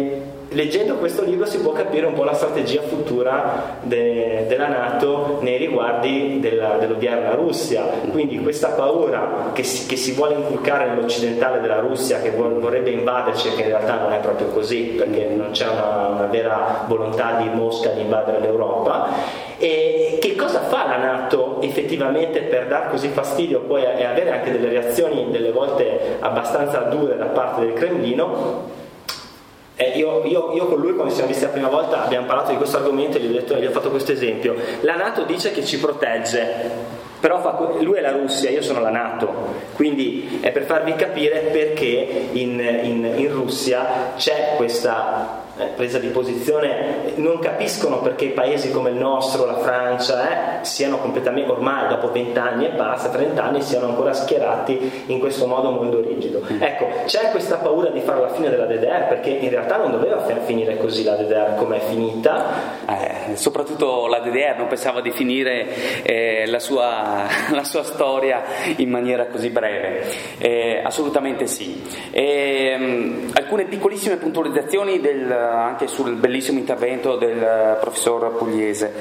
leggendo questo libro si può capire un po' la strategia futura della NATO nei riguardi dell'odierna Russia. Quindi questa paura che si vuole inculcare nell'occidentale della Russia, che vorrebbe invaderci, che in realtà non è proprio così, perché non c'è una vera volontà di Mosca di invadere l'Europa. E che cosa fa la NATO effettivamente per dar così fastidio poi e avere anche delle reazioni delle volte abbastanza dure da parte del Cremlino? Io con lui, quando ci siamo visti la prima volta, abbiamo parlato di questo argomento e gli ho fatto questo esempio. La NATO dice che ci protegge, però lui è la Russia, io sono la NATO, quindi è per farvi capire perché in Russia c'è questa presa di posizione. Non capiscono perché paesi come il nostro, la Francia, siano completamente, ormai dopo 20 anni e passa, 30 anni, siano ancora schierati in questo modo molto rigido. Ecco, c'è questa paura di fare la fine della DDR, perché in realtà non doveva finire così la DDR come è finita. Soprattutto la DDR non pensava di finire la sua storia in maniera così breve. Assolutamente sì. Alcune piccolissime puntualizzazioni anche sul bellissimo intervento del professor Pugliese.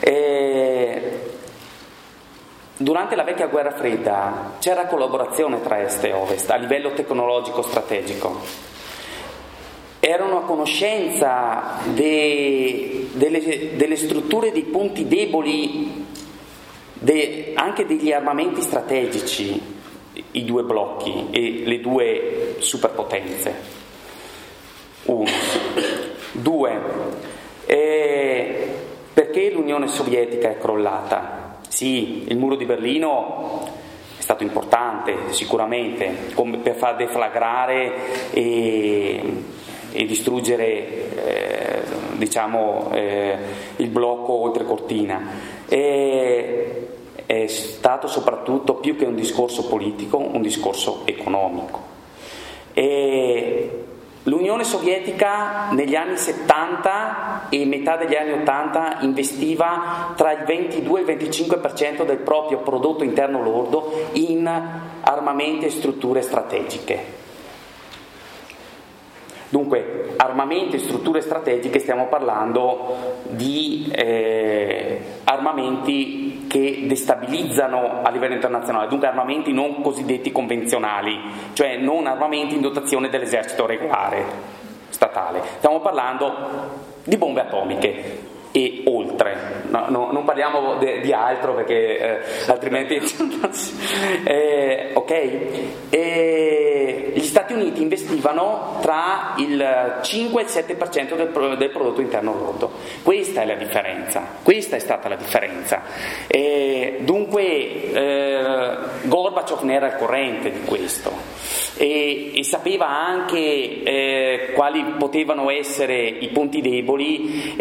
Durante la vecchia guerra fredda c'era collaborazione tra est e ovest a livello tecnologico strategico. Erano a conoscenza delle strutture, dei punti deboli, anche degli armamenti strategici, i due blocchi e le due superpotenze. 1. 2. Perché l'Unione Sovietica è crollata? Sì, il muro di Berlino è stato importante sicuramente, come per far deflagrare e distruggere il blocco oltrecortina. È stato soprattutto, più che un discorso politico, un discorso economico. L'Unione Sovietica negli anni 70 e metà degli anni 80 investiva tra il 22 e il 25% del proprio prodotto interno lordo in armamenti e strutture strategiche. Dunque, armamenti e strutture strategiche, stiamo parlando di armamenti che destabilizzano a livello internazionale, dunque armamenti non cosiddetti convenzionali, cioè non armamenti in dotazione dell'esercito regolare statale. Stiamo parlando di bombe atomiche e oltre, non parliamo di altro perché altrimenti gli Stati Uniti investivano tra il 5 e il 7% del prodotto interno lordo. Questa è la differenza, questa è stata la differenza. Dunque Gorbaciov ne era al corrente di questo e sapeva anche quali potevano essere i punti deboli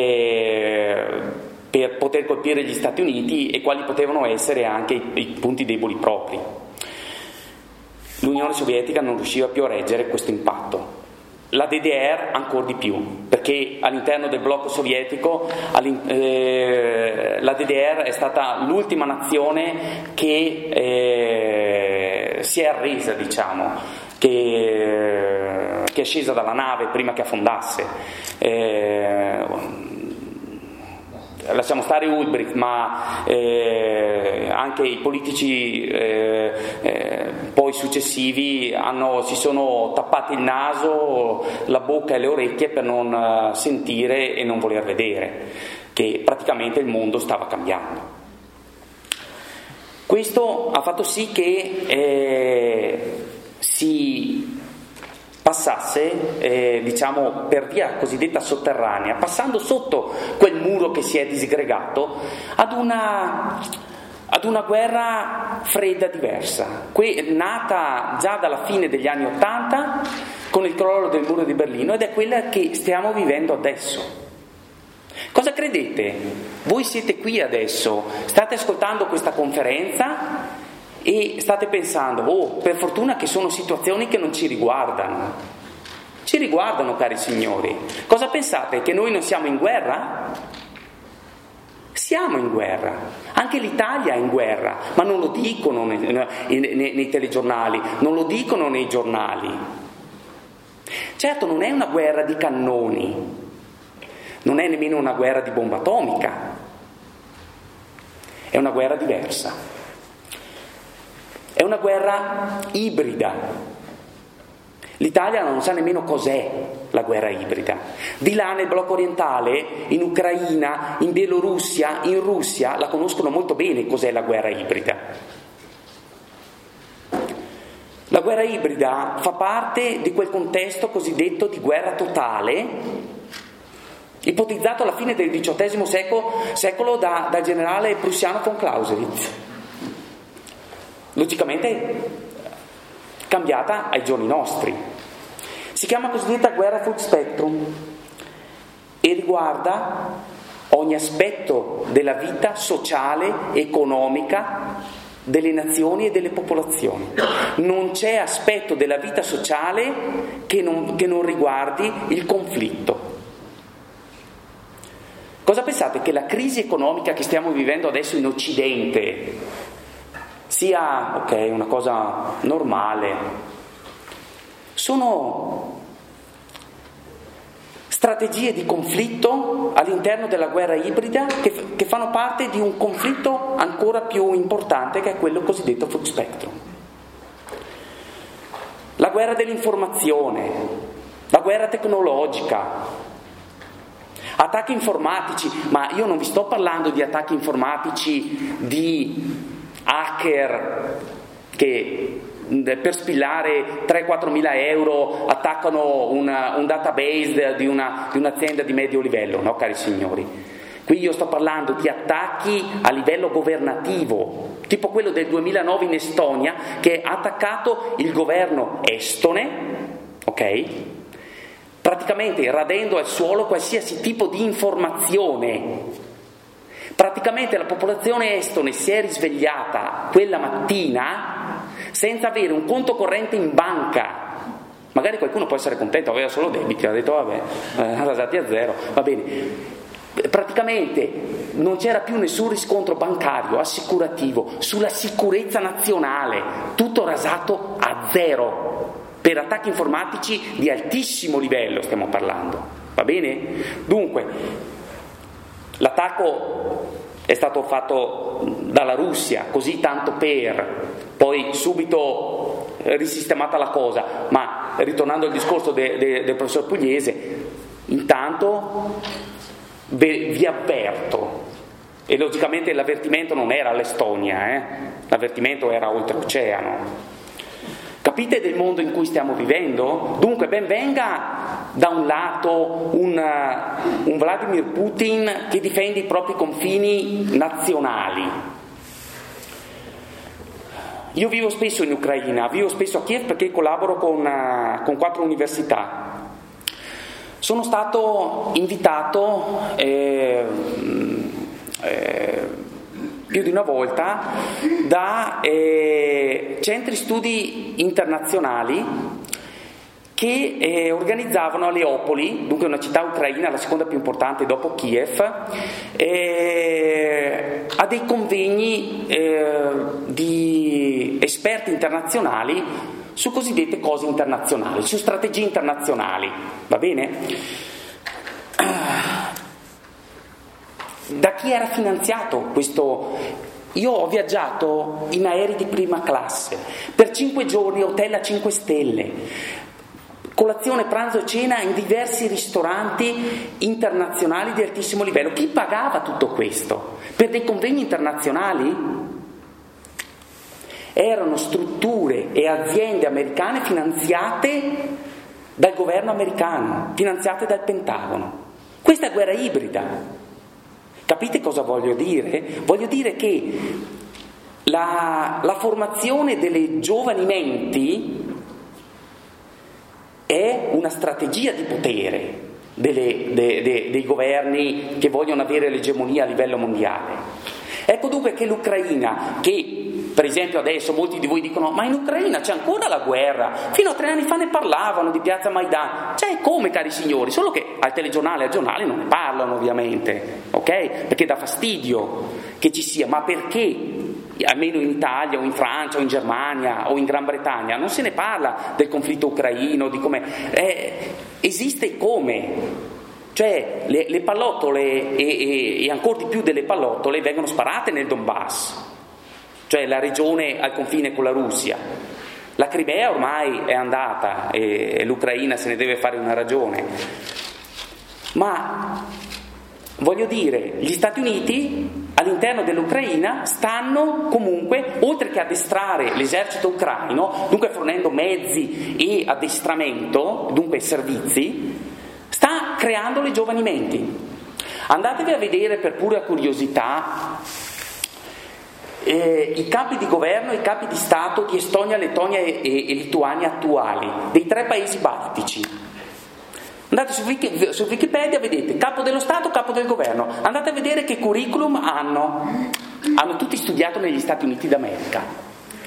per poter colpire gli Stati Uniti e quali potevano essere anche i punti deboli propri. L'Unione Sovietica non riusciva più a reggere questo impatto. La DDR ancora di più, perché all'interno del blocco sovietico la DDR è stata l'ultima nazione che si è arresa, che è scesa dalla nave prima che affondasse. Lasciamo stare Ulbricht, ma anche i politici poi successivi si sono tappati il naso, la bocca e le orecchie per non sentire e non voler vedere che praticamente il mondo stava cambiando. Questo ha fatto sì che si passasse per via cosiddetta sotterranea, passando sotto quel muro che si è disgregato ad una guerra fredda diversa, nata già dalla fine degli anni '80 con il crollo del muro di Berlino, ed è quella che stiamo vivendo adesso. Cosa credete? Voi siete qui adesso, state ascoltando questa conferenza e state pensando, per fortuna che sono situazioni che non ci riguardano. Ci riguardano, cari signori. Cosa pensate? Che noi non siamo in guerra? Siamo in guerra. Anche l'Italia è in guerra, ma non lo dicono nei telegiornali, non lo dicono nei giornali. Certo, non è una guerra di cannoni, non è nemmeno una guerra di bomba atomica, è una guerra diversa, è una guerra ibrida. L'Italia non sa nemmeno cos'è la guerra ibrida. Di là nel blocco orientale, in Ucraina, in Bielorussia, in Russia, la conoscono molto bene cos'è la guerra ibrida. La guerra ibrida fa parte di quel contesto cosiddetto di guerra totale, ipotizzato alla fine del XVIII secolo dal generale prussiano von Clausewitz. Logicamente cambiata ai giorni nostri. Si chiama cosiddetta guerra full spectrum e riguarda ogni aspetto della vita sociale, economica delle nazioni e delle popolazioni. Non c'è aspetto della vita sociale che non riguardi il conflitto. Cosa pensate che la crisi economica che stiamo vivendo adesso in Occidente sia, una cosa normale? Sono strategie di conflitto all'interno della guerra ibrida che fanno parte di un conflitto ancora più importante, che è quello cosiddetto full spectrum. La guerra dell'informazione, la guerra tecnologica, attacchi informatici, ma io non vi sto parlando di attacchi informatici di hacker che per spillare 3-4 mila euro attaccano un database di un'azienda di medio livello, no cari signori? Qui io sto parlando di attacchi a livello governativo, tipo quello del 2009 in Estonia, che ha attaccato il governo estone, praticamente radendo al suolo qualsiasi tipo di informazione. Praticamente la popolazione estone si è risvegliata quella mattina senza avere un conto corrente in banca. Magari qualcuno può essere contento, aveva solo debiti, ha detto vabbè, rasati a zero, va bene. Praticamente non c'era più nessun riscontro bancario, assicurativo, sulla sicurezza nazionale, tutto rasato a zero, per attacchi informatici di altissimo livello stiamo parlando, va bene? Dunque, l'attacco è stato fatto dalla Russia, così tanto poi subito risistemata la cosa, ma ritornando al discorso del professor Pugliese, intanto vi avverto, e logicamente l'avvertimento non era l'Estonia, l'avvertimento era oltreoceano. Capite del mondo in cui stiamo vivendo? Dunque ben venga da un lato un Vladimir Putin che difende i propri confini nazionali. Io vivo spesso in Ucraina, vivo spesso a Kiev perché collaboro con 4 università. Sono stato invitato più di una volta da centri studi internazionali che organizzavano a Leopoli, dunque una città ucraina, la seconda più importante dopo Kiev, a dei convegni di esperti internazionali su cosiddette cose internazionali, su strategie internazionali, va bene? Da chi era finanziato questo? Io ho viaggiato in aerei di prima classe, per 5 giorni, hotel a 5 stelle, colazione, pranzo e cena in diversi ristoranti internazionali di altissimo livello. Chi pagava tutto questo? Per dei convegni internazionali? Erano strutture e aziende americane finanziate dal governo americano, finanziate dal Pentagono. Questa è guerra ibrida. Capite cosa voglio dire? Voglio dire che la formazione delle giovani menti è una strategia di potere dei governi che vogliono avere l'egemonia a livello mondiale. Ecco dunque che l'Ucraina, che per esempio adesso molti di voi dicono ma in Ucraina c'è ancora la guerra, fino a 3 anni fa ne parlavano di piazza Maidan, cioè come cari signori, solo che al telegiornale e al giornale non ne parlano ovviamente, ok? Perché dà fastidio che ci sia, ma perché almeno in Italia o in Francia o in Germania o in Gran Bretagna, non se ne parla del conflitto ucraino, di come esiste come. Cioè le pallottole e ancora di più delle pallottole vengono sparate nel Donbass, cioè la regione al confine con la Russia. La Crimea ormai è andata e l'Ucraina se ne deve fare una ragione. Ma voglio dire, gli Stati Uniti all'interno dell'Ucraina stanno comunque, oltre che addestrare l'esercito ucraino, dunque fornendo mezzi e addestramento, dunque servizi, sta creando le giovani menti. Andatevi a vedere per pura curiosità i capi di governo e i capi di Stato di Estonia, Lettonia e Lituania attuali, dei 3 paesi baltici. Andate su Wikipedia, vedete capo dello Stato, capo del governo. Andate a vedere che curriculum hanno. Hanno tutti studiato negli Stati Uniti d'America.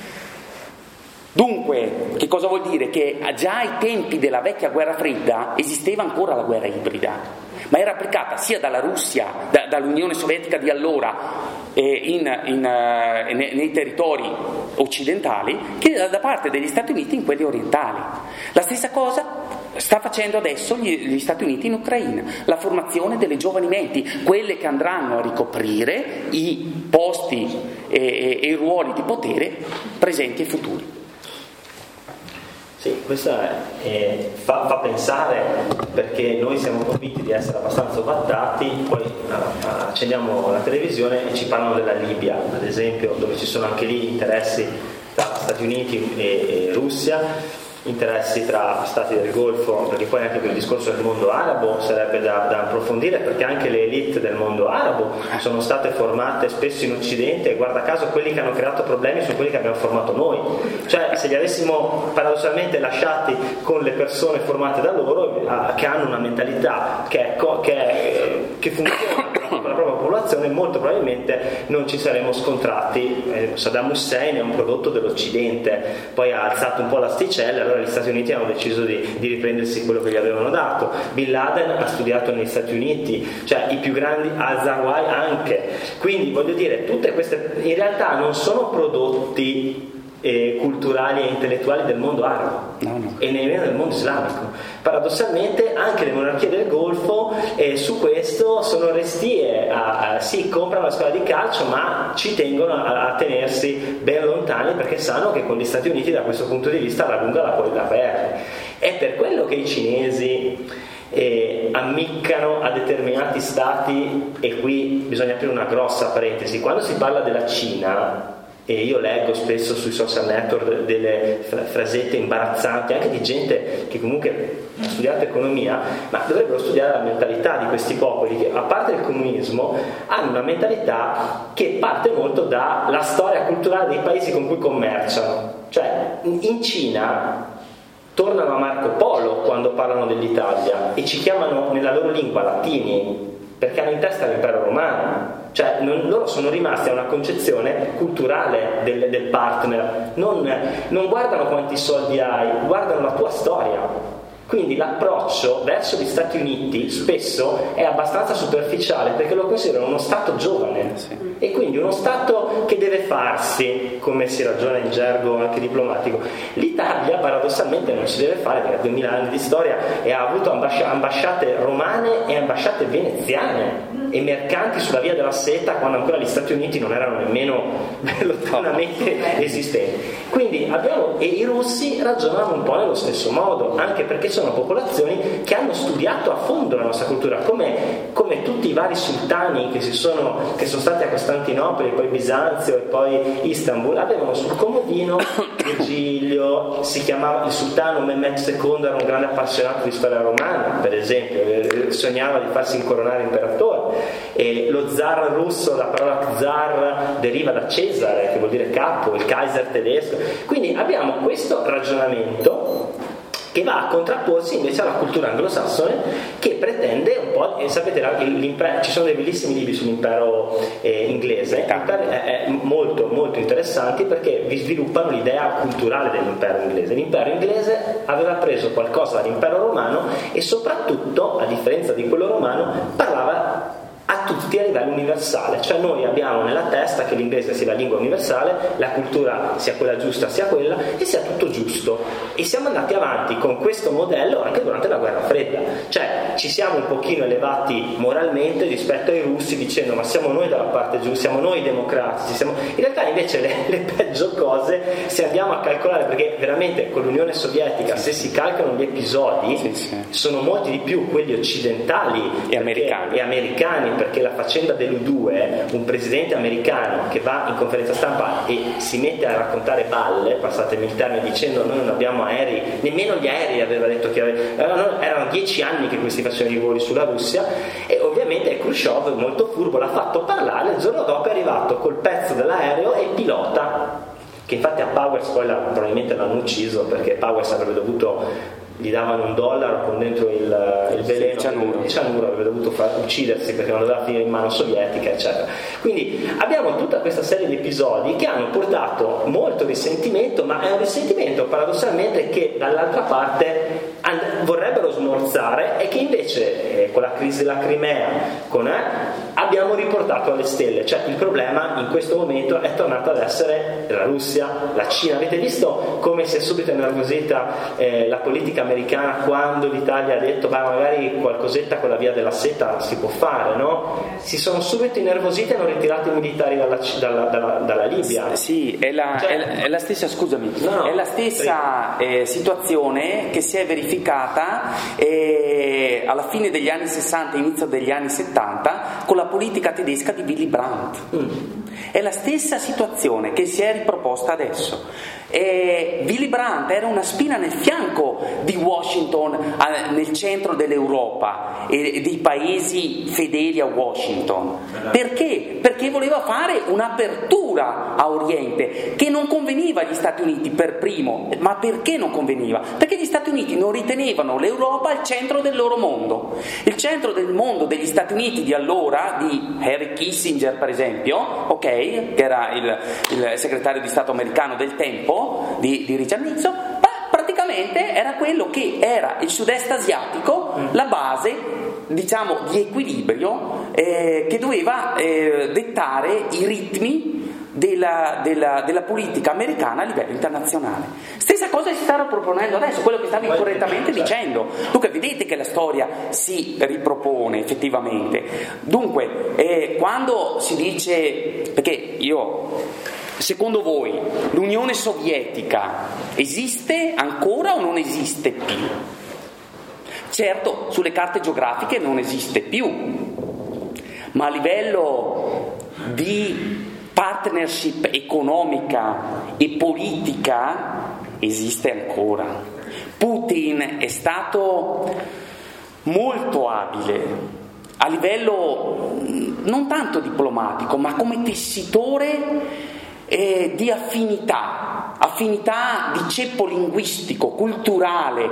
Dunque, che cosa vuol dire? Che già ai tempi della vecchia guerra fredda esisteva ancora la guerra ibrida, ma era applicata sia dalla Russia, dall'Unione Sovietica di allora nei territori occidentali, che da parte degli Stati Uniti in quelli orientali. La stessa cosa sta facendo adesso gli Stati Uniti in Ucraina, la formazione delle giovani menti, quelle che andranno a ricoprire i posti e i ruoli di potere presenti e futuri. Sì, questo fa pensare, perché noi siamo convinti di essere abbastanza ovattati, poi accendiamo la televisione e ci parlano della Libia, ad esempio, dove ci sono anche lì interessi tra Stati Uniti e Russia, interessi tra stati del Golfo, perché poi anche quel discorso del mondo arabo sarebbe da approfondire, perché anche le elite del mondo arabo sono state formate spesso in Occidente, e guarda caso quelli che hanno creato problemi sono quelli che abbiamo formato noi. Cioè, se li avessimo paradossalmente lasciati con le persone formate da loro, che hanno una mentalità che funziona con la propria popolazione, molto probabilmente non ci saremmo scontrati. Saddam Hussein è un prodotto dell'Occidente, poi ha alzato un po' l'asticella, allora gli Stati Uniti hanno deciso di riprendersi quello che gli avevano dato. Bin Laden ha studiato negli Stati Uniti, cioè i più grandi, Al-Zawahiri anche. Quindi voglio dire, tutte queste in realtà non sono prodotti culturali e intellettuali del mondo arabo, no. E nemmeno del mondo islamico. Paradossalmente anche le monarchie del Golfo su questo sono restie sì, comprano la squadra di calcio, ma ci tengono a tenersi ben lontani, perché sanno che con gli Stati Uniti da questo punto di vista la lunga la perde. È per quello che i cinesi ammiccano a determinati stati, e qui bisogna aprire una grossa parentesi. Quando si parla della Cina, e io leggo spesso sui social network delle frasette imbarazzanti anche di gente che comunque ha studiato economia, ma dovrebbero studiare la mentalità di questi popoli che, a parte il comunismo, hanno una mentalità che parte molto dalla storia culturale dei paesi con cui commerciano. Cioè, in Cina tornano a Marco Polo quando parlano dell'Italia e ci chiamano nella loro lingua latini, perché hanno in testa l'impero romano. Cioè loro sono rimasti a una concezione culturale del partner, non guardano quanti soldi hai, guardano la tua storia. Quindi l'approccio verso gli Stati Uniti spesso è abbastanza superficiale, perché lo considerano uno Stato giovane, sì. E quindi uno Stato che deve farsi, come si ragiona in gergo anche diplomatico. L'Italia paradossalmente non si deve fare, perché ha 2000 anni di storia e ha avuto ambasciate romane e ambasciate veneziane e mercanti sulla via della seta, quando ancora gli Stati Uniti non erano nemmeno lontanamente esistenti. Quindi e i russi ragionano un po' nello stesso modo, anche perché sono popolazioni che hanno studiato a fondo la nostra cultura, come tutti i vari sultani che sono stati a Costantinopoli, poi Bisanzio e poi Istanbul, avevano sul comodino Virgilio, si chiamava il sultano Mehmed II, era un grande appassionato di storia romana, per esempio, sognava di farsi incoronare imperatore. E lo zar russo, la parola zar deriva da Cesare, che vuol dire capo, il Kaiser tedesco. Quindi abbiamo questo ragionamento che va a contrapporsi invece alla cultura anglosassone, che pretende un po', sapete, ci sono dei bellissimi libri sull'impero inglese, molto molto interessanti, perché vi sviluppano l'idea culturale dell'impero inglese. L'impero inglese aveva preso qualcosa dall'impero romano e soprattutto, a differenza di quello romano, parlava a tutti a livello universale, cioè noi abbiamo nella testa che l'inglese sia la lingua universale, la cultura sia quella giusta sia quella e sia tutto giusto, e siamo andati avanti con questo modello anche durante la guerra fredda, cioè ci siamo un pochino elevati moralmente rispetto ai russi dicendo ma siamo noi dalla parte giusta, siamo noi democratici, in realtà invece le peggio cose se andiamo a calcolare, perché veramente con l'Unione Sovietica se si calcolano gli episodi sono molti di più quelli occidentali e americani, perché la faccenda dell'U2, un presidente americano che va in conferenza stampa e si mette a raccontare balle, passatemi il termine, dicendo noi non abbiamo aerei, nemmeno gli aerei aveva detto che erano 10 anni che questi facevano i voli sulla Russia, e ovviamente Khrushchev molto furbo l'ha fatto parlare, il giorno dopo è arrivato col pezzo dell'aereo e il pilota, che infatti a Powers poi probabilmente l'hanno ucciso, perché Powers avrebbe dovuto, gli davano $1 con dentro il veleno, il cianuro, avrebbe dovuto uccidersi perché non doveva finire in mano sovietica, eccetera. Quindi abbiamo tutta questa serie di episodi che hanno portato molto risentimento, ma è un risentimento paradossalmente che dall'altra parte vorrebbero smorzare, e che invece con la crisi della Crimea abbiamo riportato alle stelle. Cioè il problema in questo momento è tornato ad essere la Russia, la Cina. Avete visto come si è subito innervosita la politica americana quando l'Italia ha detto magari qualcosetta con la via della seta si può fare, no? Si sono subito innervositi e hanno ritirato i militari dalla Libia. Sì, è la stessa, scusami, è la stessa situazione che si è verificata alla fine degli anni 60, inizio degli anni 70 con la politica tedesca di Willy Brandt. È la stessa situazione che si è riproposta adesso. Willy Brandt era una spina nel fianco di Washington nel centro dell'Europa e dei paesi fedeli a Washington. Perché? Perché voleva fare un'apertura a Oriente che non conveniva agli Stati Uniti per primo. Ma perché non conveniva? Perché gli Stati Uniti non ritenevano l'Europa il centro del loro mondo. Il centro del mondo degli Stati Uniti di allora, di Henry Kissinger per esempio, ok, che era il segretario di Stato americano del tempo, di Richard Nixon, praticamente era quello che era il sud-est asiatico, la base, diciamo, di equilibrio che doveva dettare i ritmi della politica americana a livello internazionale. Stessa cosa si sta proponendo adesso, quello che stavi correttamente dicendo. Dunque vedete che la storia si ripropone effettivamente. Dunque quando si dice, perché secondo voi l'Unione Sovietica esiste ancora o non esiste più? Certo, sulle carte geografiche non esiste più, ma a livello di partnership economica e politica esiste ancora. Putin è stato molto abile a livello non tanto diplomatico, ma come tessitore di affinità di ceppo linguistico, culturale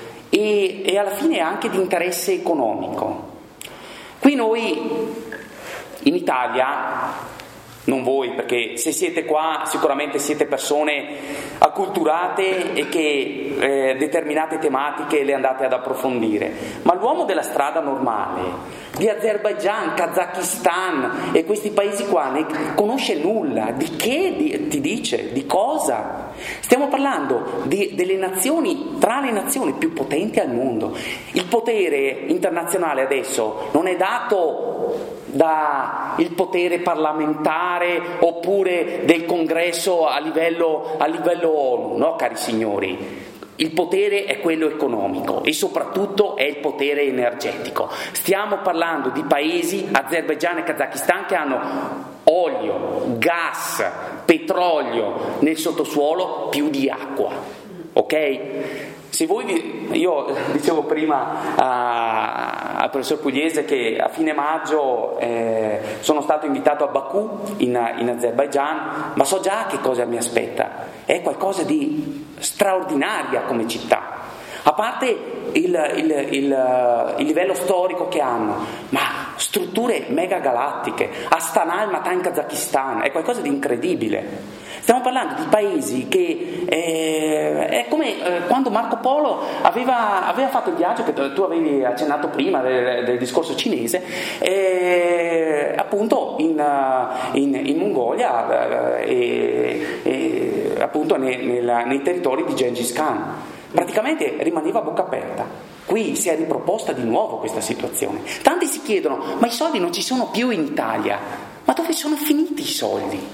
e alla fine anche di interesse economico. Qui noi in Italia, non voi, perché se siete qua sicuramente siete persone acculturate e che determinate tematiche le andate ad approfondire, ma l'uomo della strada normale di Azerbaigian, Kazakistan e questi paesi qua ne conosce nulla. Di che ti dice? Di cosa? Stiamo parlando delle nazioni, tra le nazioni più potenti al mondo. Il potere internazionale adesso non è dato da il potere parlamentare oppure del congresso a livello ONU, no cari signori? Il potere è quello economico e soprattutto è il potere energetico. Stiamo parlando di paesi, Azerbaigian e Kazakistan, che hanno olio, gas, petrolio nel sottosuolo più di acqua, ok? Se voi, io dicevo prima al professor Pugliese che a fine maggio sono stato invitato a Baku in Azerbaigian, ma so già che cosa mi aspetta. È qualcosa di straordinaria come città, a parte il livello storico che hanno, ma strutture megagalattiche, Astana al-Matai in Kazakistan, è qualcosa di incredibile. Stiamo parlando di paesi che è come quando Marco Polo aveva fatto il viaggio che tu avevi accennato prima del discorso cinese, appunto in Mongolia appunto nei territori di Gengis Khan. Praticamente rimaneva a bocca aperta. Qui si è riproposta di nuovo questa situazione. Tanti si chiedono: ma i soldi non ci sono più in Italia? Ma dove sono finiti i soldi?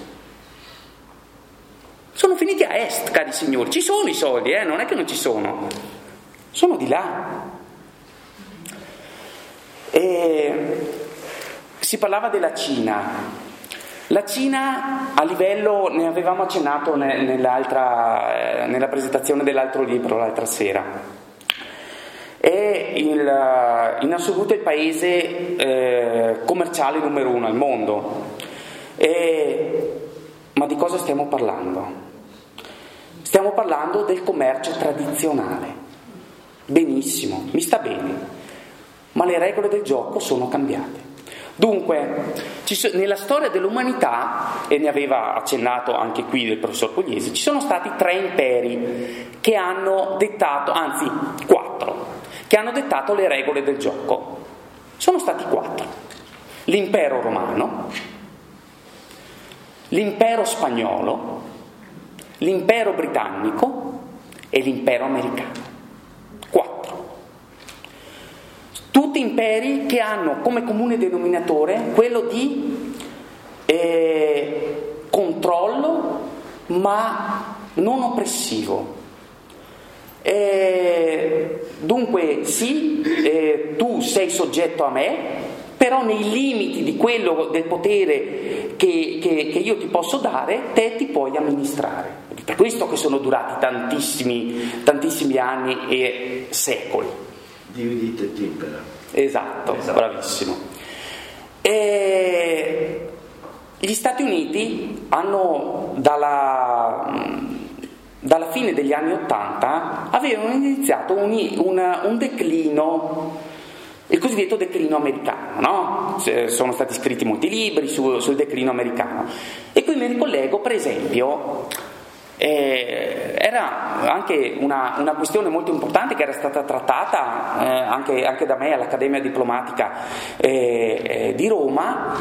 Sono finiti a est, cari signori. Ci sono i soldi, non è che non ci sono. Sono di là. Si parlava della Cina. La Cina a livello, ne avevamo accennato nella presentazione dell'altro libro l'altra sera, è in assoluto il paese commerciale numero 1 al mondo. Ma di cosa stiamo parlando? Stiamo parlando del commercio tradizionale. Benissimo, mi sta bene, ma le regole del gioco sono cambiate. Dunque, nella storia dell'umanità, e ne aveva accennato anche qui il professor Pugliese, ci sono stati 3 imperi che hanno dettato, anzi 4, che hanno dettato le regole del gioco. Sono stati 4. L'impero romano, l'impero spagnolo, l'impero britannico e l'impero americano. 4. Tutti imperi che hanno come comune denominatore quello di controllo ma non oppressivo. Dunque sì, tu sei soggetto a me, però nei limiti di quello del potere che io ti posso dare, te ti puoi amministrare. Per questo che sono durati tantissimi anni e secoli. Dividite et impera. Esatto, bravissimo. Gli Stati Uniti hanno dalla fine degli anni '80 avevano iniziato un declino, il cosiddetto declino americano, no? Sono stati scritti molti libri sul declino americano, e qui mi ricollego per esempio, era anche una questione molto importante che era stata trattata anche da me all'Accademia Diplomatica di Roma,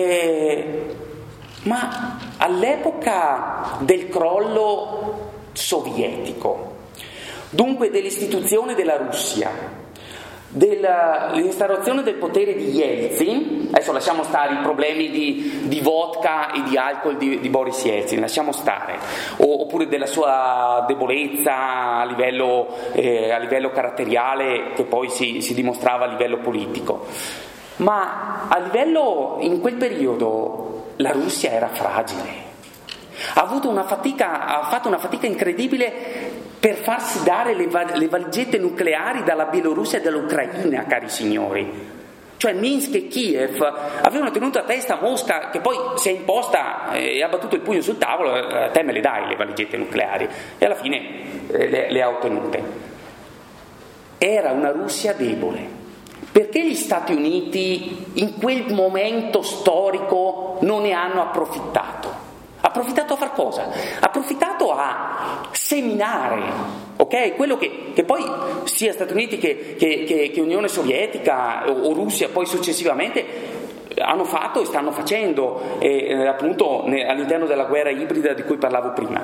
ma all'epoca del crollo sovietico, dunque dell'istituzione della Russia, dell'instaurazione del potere di Yeltsin, adesso lasciamo stare i problemi di vodka e di alcol di Boris Yeltsin, lasciamo stare, oppure della sua debolezza a livello caratteriale che poi si dimostrava a livello politico, ma a livello, in quel periodo la Russia era fragile, ha fatto una fatica incredibile per farsi dare le valigette nucleari dalla Bielorussia e dall'Ucraina, cari signori. Cioè Minsk e Kiev avevano tenuto a testa Mosca, che poi si è imposta e ha battuto il pugno sul tavolo: a te me le dai le valigette nucleari, e alla fine le ha ottenute. Era una Russia debole. Perché gli Stati Uniti in quel momento storico non ne hanno approfittato? Approfittato a far cosa? Approfittato a seminare, ok? Quello che poi sia Stati Uniti che Unione Sovietica o Russia poi successivamente hanno fatto e stanno facendo, appunto all'interno della guerra ibrida di cui parlavo prima.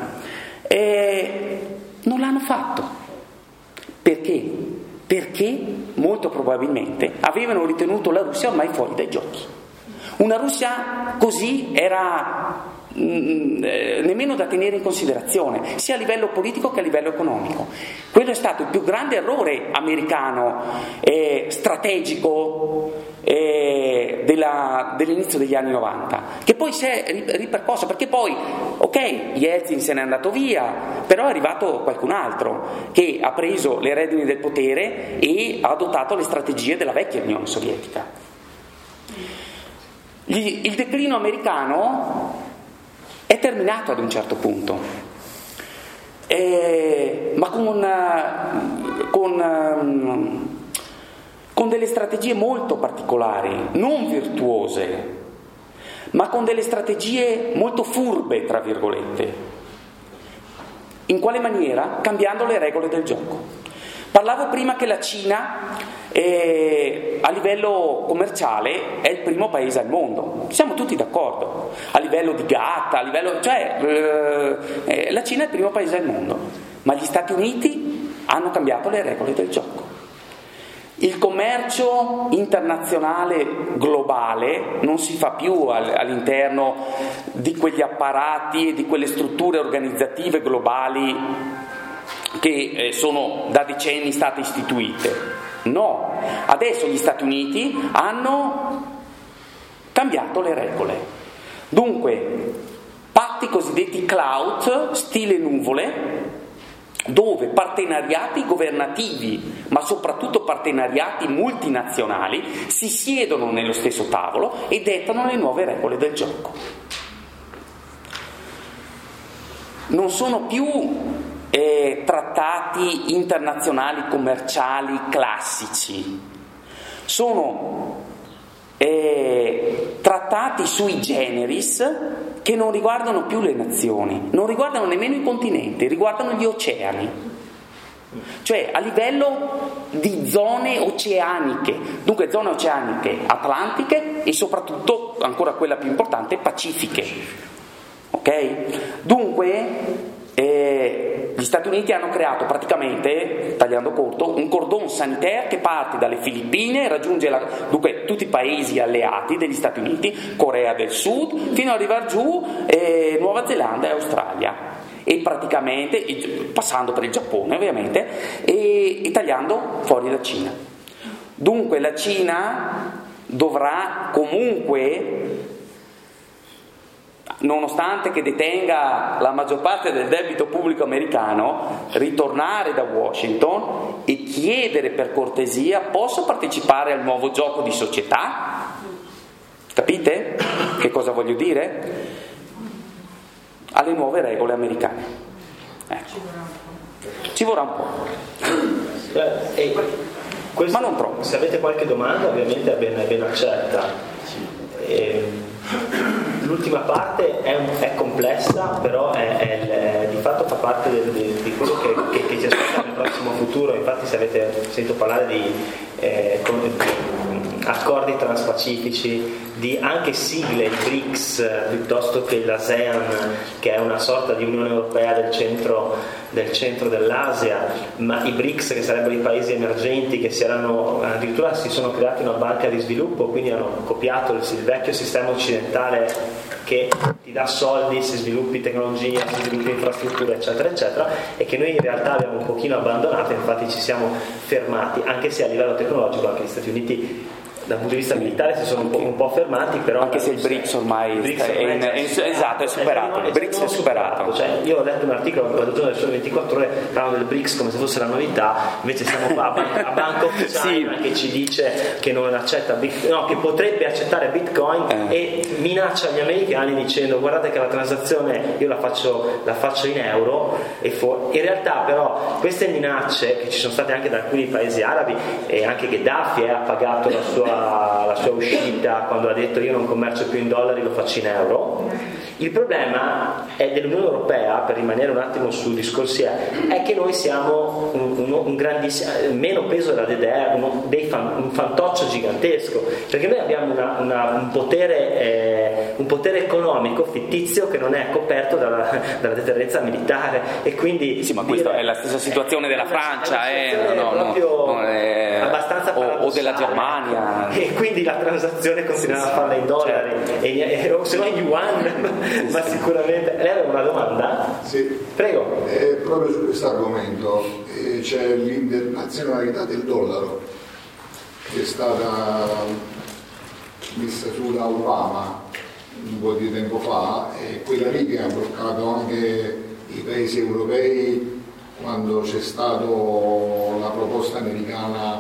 Non l'hanno fatto. Perché? Perché molto probabilmente avevano ritenuto la Russia ormai fuori dai giochi. Una Russia così era nemmeno da tenere in considerazione, sia a livello politico che a livello economico. Quello è stato il più grande errore americano strategico dell'inizio degli anni 90, che poi si è ripercosso, perché poi Yeltsin se n'è andato via, però è arrivato qualcun altro che ha preso le redini del potere e ha adottato le strategie della vecchia Unione Sovietica. Il declino americano è terminato ad un certo punto, ma con con delle strategie molto particolari, non virtuose, ma con delle strategie molto furbe, tra virgolette. In quale maniera? Cambiando le regole del gioco. Parlavo prima che la Cina a livello commerciale è il primo paese al mondo, siamo tutti d'accordo, a livello di GATT, la Cina è il primo paese al mondo, ma gli Stati Uniti hanno cambiato le regole del gioco. Il commercio internazionale globale non si fa più all'interno di quegli apparati e di quelle strutture organizzative globali che sono da decenni state istituite. No, adesso gli Stati Uniti hanno cambiato le regole. Dunque, patti cosiddetti cloud, stile nuvole, dove partenariati governativi, ma soprattutto partenariati multinazionali, si siedono nello stesso tavolo e dettano le nuove regole del gioco. Non sono più trattati internazionali commerciali classici, sono trattati sui generis che non riguardano più le nazioni, non riguardano nemmeno i continenti, riguardano gli oceani, cioè a livello di zone oceaniche, dunque zone oceaniche atlantiche e soprattutto, ancora quella più importante, pacifiche. Ok? Dunque gli Stati Uniti hanno creato praticamente, tagliando corto, un cordon sanitaire che parte dalle Filippine, raggiunge dunque tutti i paesi alleati degli Stati Uniti, Corea del Sud, fino ad arrivare giù Nuova Zelanda e Australia, e praticamente passando per il Giappone ovviamente e tagliando fuori la Cina. Dunque la Cina dovrà comunque, nonostante che detenga la maggior parte del debito pubblico americano, ritornare da Washington e chiedere per cortesia: posso partecipare al nuovo gioco di società? Capite che cosa voglio dire? Alle nuove regole americane. Ecco. Ci vorrà un po'. Ma non troppo. Se avete qualche domanda, ovviamente è ben accetta. L'ultima parte è complessa, però di fatto fa parte di quello che ci aspetta nel prossimo futuro. Infatti, se avete sentito parlare di accordi transpacifici, di anche sigle, il BRICS piuttosto che l'ASEAN, che è una sorta di Unione Europea del centro dell'Asia, ma i BRICS, che sarebbero i paesi emergenti, che addirittura si sono creati una banca di sviluppo, quindi hanno copiato il vecchio sistema occidentale che ti dà soldi se sviluppi tecnologia, se sviluppi infrastrutture, eccetera eccetera, e che noi in realtà abbiamo un pochino abbandonato. Infatti ci siamo fermati, anche se a livello tecnologico anche gli Stati Uniti dal punto di vista militare si sono un po' fermati, però anche se il BRICS ormai è superato. Il BRICS è superato. Cioè, io ho letto un articolo l'altro giorno del Sole 24 Ore, parlando del BRICS come se fosse la novità, invece siamo qua a Bank of China che ci dice che non accetta che potrebbe accettare Bitcoin e minaccia gli americani dicendo: guardate che la transazione io la faccio in euro, in realtà però queste minacce, che ci sono state anche da alcuni paesi arabi, e anche Gheddafi ha pagato la sua uscita quando ha detto: io non commercio più in dollari, lo faccio in euro. Il problema è dell'Unione Europea, per rimanere un attimo su discorsi, è che noi siamo un grandissimo, meno peso della DDR, un fantoccio gigantesco, perché noi abbiamo un potere economico fittizio che non è coperto dalla deterrenza militare, e quindi sì, ma questa è la stessa situazione della Francia, abbastanza o della Germania, e quindi la transazione continuiamo a farla in dollari, certo. O se no in yuan. Ma sicuramente. Lei aveva una domanda? Sì. Prego. Proprio su questo argomento c'è l'internazionalità del dollaro, che è stata messa su da Obama un po' di tempo fa, e quella lì che ha bloccato anche i paesi europei quando c'è stata la proposta americana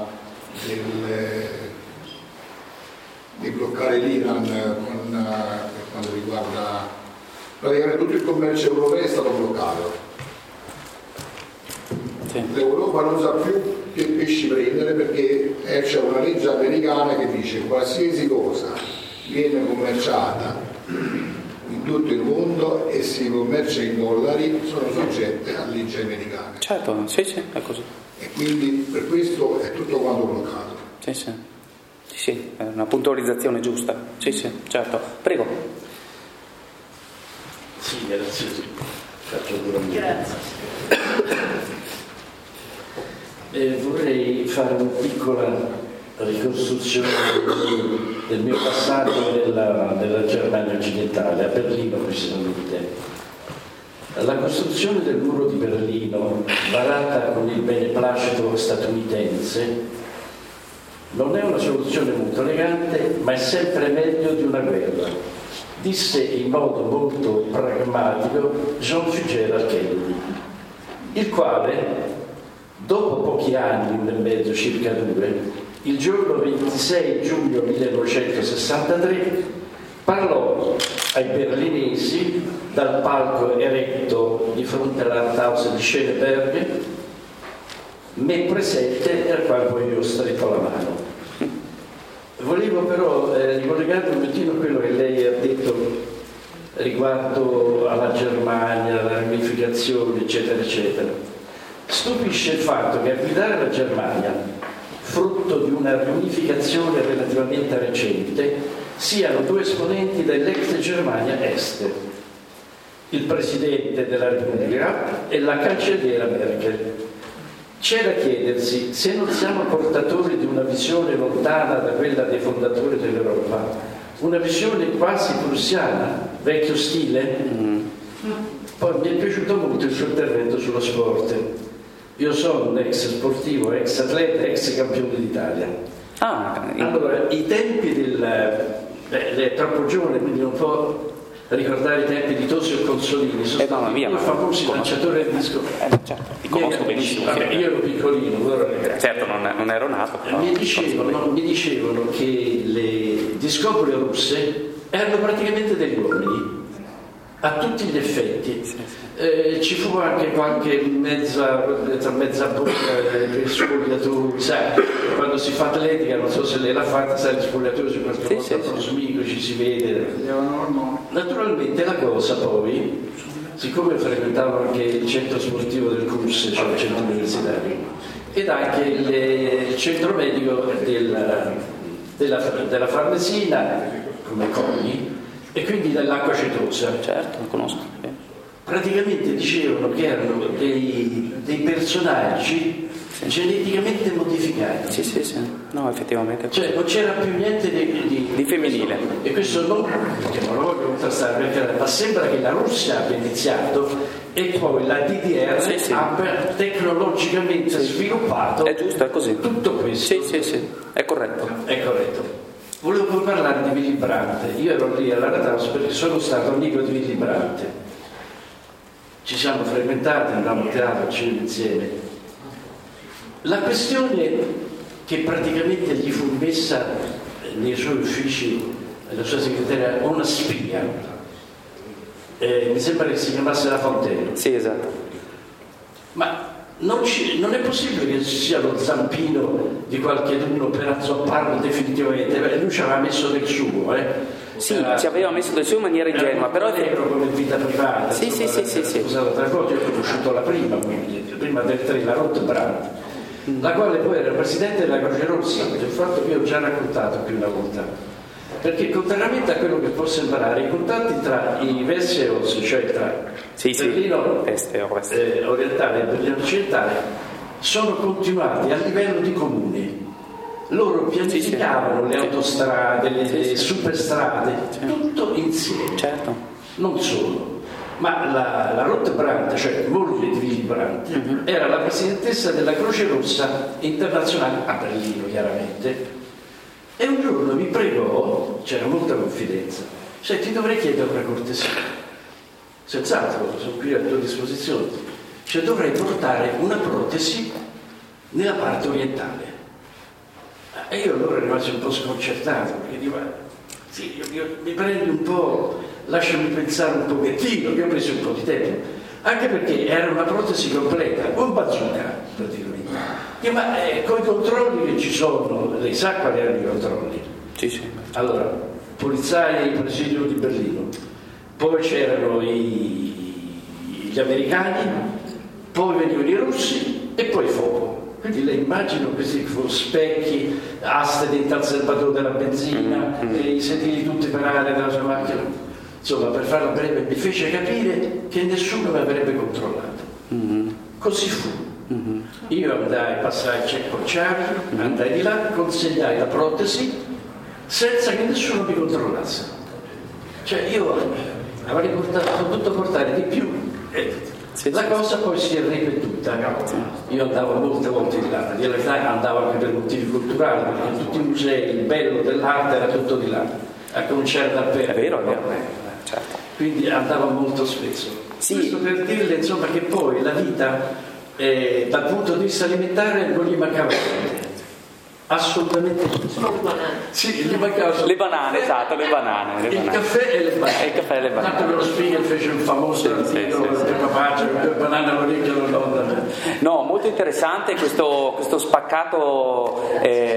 di bloccare l'Iran per quanto riguarda praticamente tutto il commercio europeo è stato bloccato. l'Europa non sa più che pesci prendere, perché c'è una legge americana che dice qualsiasi cosa viene commerciata in tutto il mondo e si commercia in dollari sono soggette a leggi americane. Certo, sì, è così. E quindi per questo è tutto quanto bloccato. Sì, è una puntualizzazione giusta. Sì, certo. Prego. Sì, grazie. Faccio vorrei fare una piccola ricostruzione del mio passato nella Germania occidentale, a Berlino precisamente. La costruzione del muro di Berlino, varata con il beneplacito statunitense, non è una soluzione molto elegante, ma è sempre meglio di una guerra, disse in modo molto pragmatico John Fitzgerald Kennedy, il quale, dopo pochi anni, 1 e mezzo, circa 2, il giorno 26 giugno 1963 parlò ai berlinesi dal palco eretto di fronte all'Arthaus di Schöneberg, me presente, al quale poi io ho stretto la mano. Volevo però ricollegare un pochino a quello che lei ha detto riguardo alla Germania, alla riunificazione, eccetera, eccetera. Stupisce il fatto che a guidare la Germania, frutto di una riunificazione relativamente recente, siano 2 esponenti dell'ex Germania Est, il Presidente della Repubblica e la cancelliera Merkel. C'è da chiedersi se non siamo portatori di una visione lontana da quella dei fondatori dell'Europa, una visione quasi prussiana, vecchio stile. Poi mi è piaciuto molto il suo intervento sullo sport. Io sono un ex sportivo, ex atleta, ex campione d'Italia. Allora, i tempi lei è troppo giovane, quindi non può ricordare i tempi di Tosi e Consolini. Sono stati due famosi lanciatori del disco. Certo, li conosco benissimo. Io ero piccolino, certo, non ero nato. Mi dicevano che le discopole russe erano praticamente degli uomini, a tutti gli effetti. Ci fu anche qualche mezza bocca per spogliatori, sai, quando si fa atletica, non so se lei l'ha fatta, sai, gli spogliatori su qualche volta prosmico, si vede. Naturalmente la cosa poi, siccome frequentavo anche il centro sportivo del CURS, cioè il centro universitario, ed anche il centro medico della Farnesina, come Cogni, e quindi dell'acqua cetosa. Certo, lo conosco. Praticamente dicevano che erano dei personaggi geneticamente modificati. Sì. No, effettivamente. Cioè non c'era più niente di femminile. E questo non, perché non lo voglio contrastare, ma sembra che la Russia abbia iniziato e poi la DDR abbia tecnologicamente sviluppato. È giusto, è così. Tutto questo. Sì, è corretto. È corretto. Volevo poi parlare di Willy Brandt. Io ero lì alla Rathaus perché sono stato amico di Willy Brandt. Ci siamo frequentati, andavamo a teatro, cinema insieme. La questione che praticamente gli fu messa nei suoi uffici, la sua segretaria, una spia, mi sembra che si chiamasse La Fontaine. Sì, esatto. Ma non è possibile che ci sia lo zampino di qualcheduno per azzopparlo definitivamente. Lui ci aveva messo del suo, Sì, ci aveva messo del suo in maniera ingenua, però come vita privata. Sì. Scusate, tra l'altro io ho conosciuto la prima del 3, la Ruth Brandt, la quale poi era presidente della Croce Rossa, il fatto che io ho già raccontato più una volta. Perché contrariamente a quello che può sembrare, i contatti tra i Vest e Ost, cioè tra Berlino orientale e Berlino occidentale, sono continuati a livello di comuni. Loro pianificavano le autostrade, le superstrade, tutto insieme. Certo. Non solo, ma la Ruth Brandt, cioè moglie di Willy Brandt, era la presidentessa della Croce Rossa internazionale a Berlino, chiaramente. E un giorno mi pregò, c'era molta confidenza, cioè ti dovrei chiedere una cortesia, senz'altro, sono qui a tua disposizione, cioè dovrei portare una protesi nella parte orientale. E io allora rimasi un po' sconcertato, perché dico, sì, mi prendi un po', lasciami pensare un pochettino, che ho preso un po' di tempo, anche perché era una protesi completa, un bazooka, praticamente. Ma con i controlli che ci sono, lei sa quali erano i controlli? Sì. Allora, polizia in presidio di Berlino, poi c'erano gli americani, poi venivano i russi e poi fuoco. Quindi lei immagina questi specchi, aste dentro al serbatoio della benzina, e i sedili tutti per aria della sua macchina. Insomma, per farla breve, mi fece capire che nessuno mi avrebbe controllato. Così fu. Io andai, passai il check porciari, andai di là, consegnai la protesi senza che nessuno mi controllasse. Cioè io avrei potuto portare di più. La cosa poi si è ripetuta. Io andavo molte volte di là, in realtà andavo anche per motivi culturali, perché in tutti i musei il bello dell'arte era tutto di là, a cominciare da Perro. È vero. Certo. Quindi andavo molto spesso. Sì. Questo per dirle insomma che poi la vita dal punto di vista alimentare non gli mancava niente. Assolutamente Solo le banane. sì, gli mancava Le banane, esatto, le banane. il caffè e le banane. Il caffè e le banane. Tanto che lo Spiegel fece un famoso articolo per papà, cioè banana all'orecchio non donna. No, molto interessante questo spaccato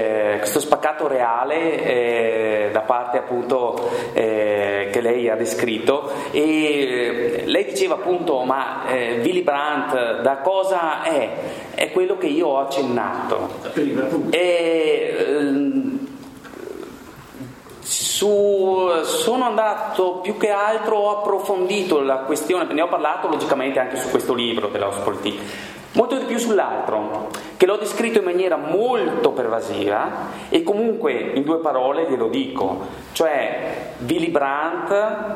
reale da parte appunto che lei ha descritto, e lei diceva appunto Willy Brandt da cosa è? È quello che io ho accennato. Prima, appunto. Sono andato più che altro, ho approfondito la questione, ne ho parlato logicamente anche su questo libro dell'Hauspolitik, molto di più sull'altro, che l'ho descritto in maniera molto pervasiva, e comunque in 2 parole glielo dico, cioè Willy Brandt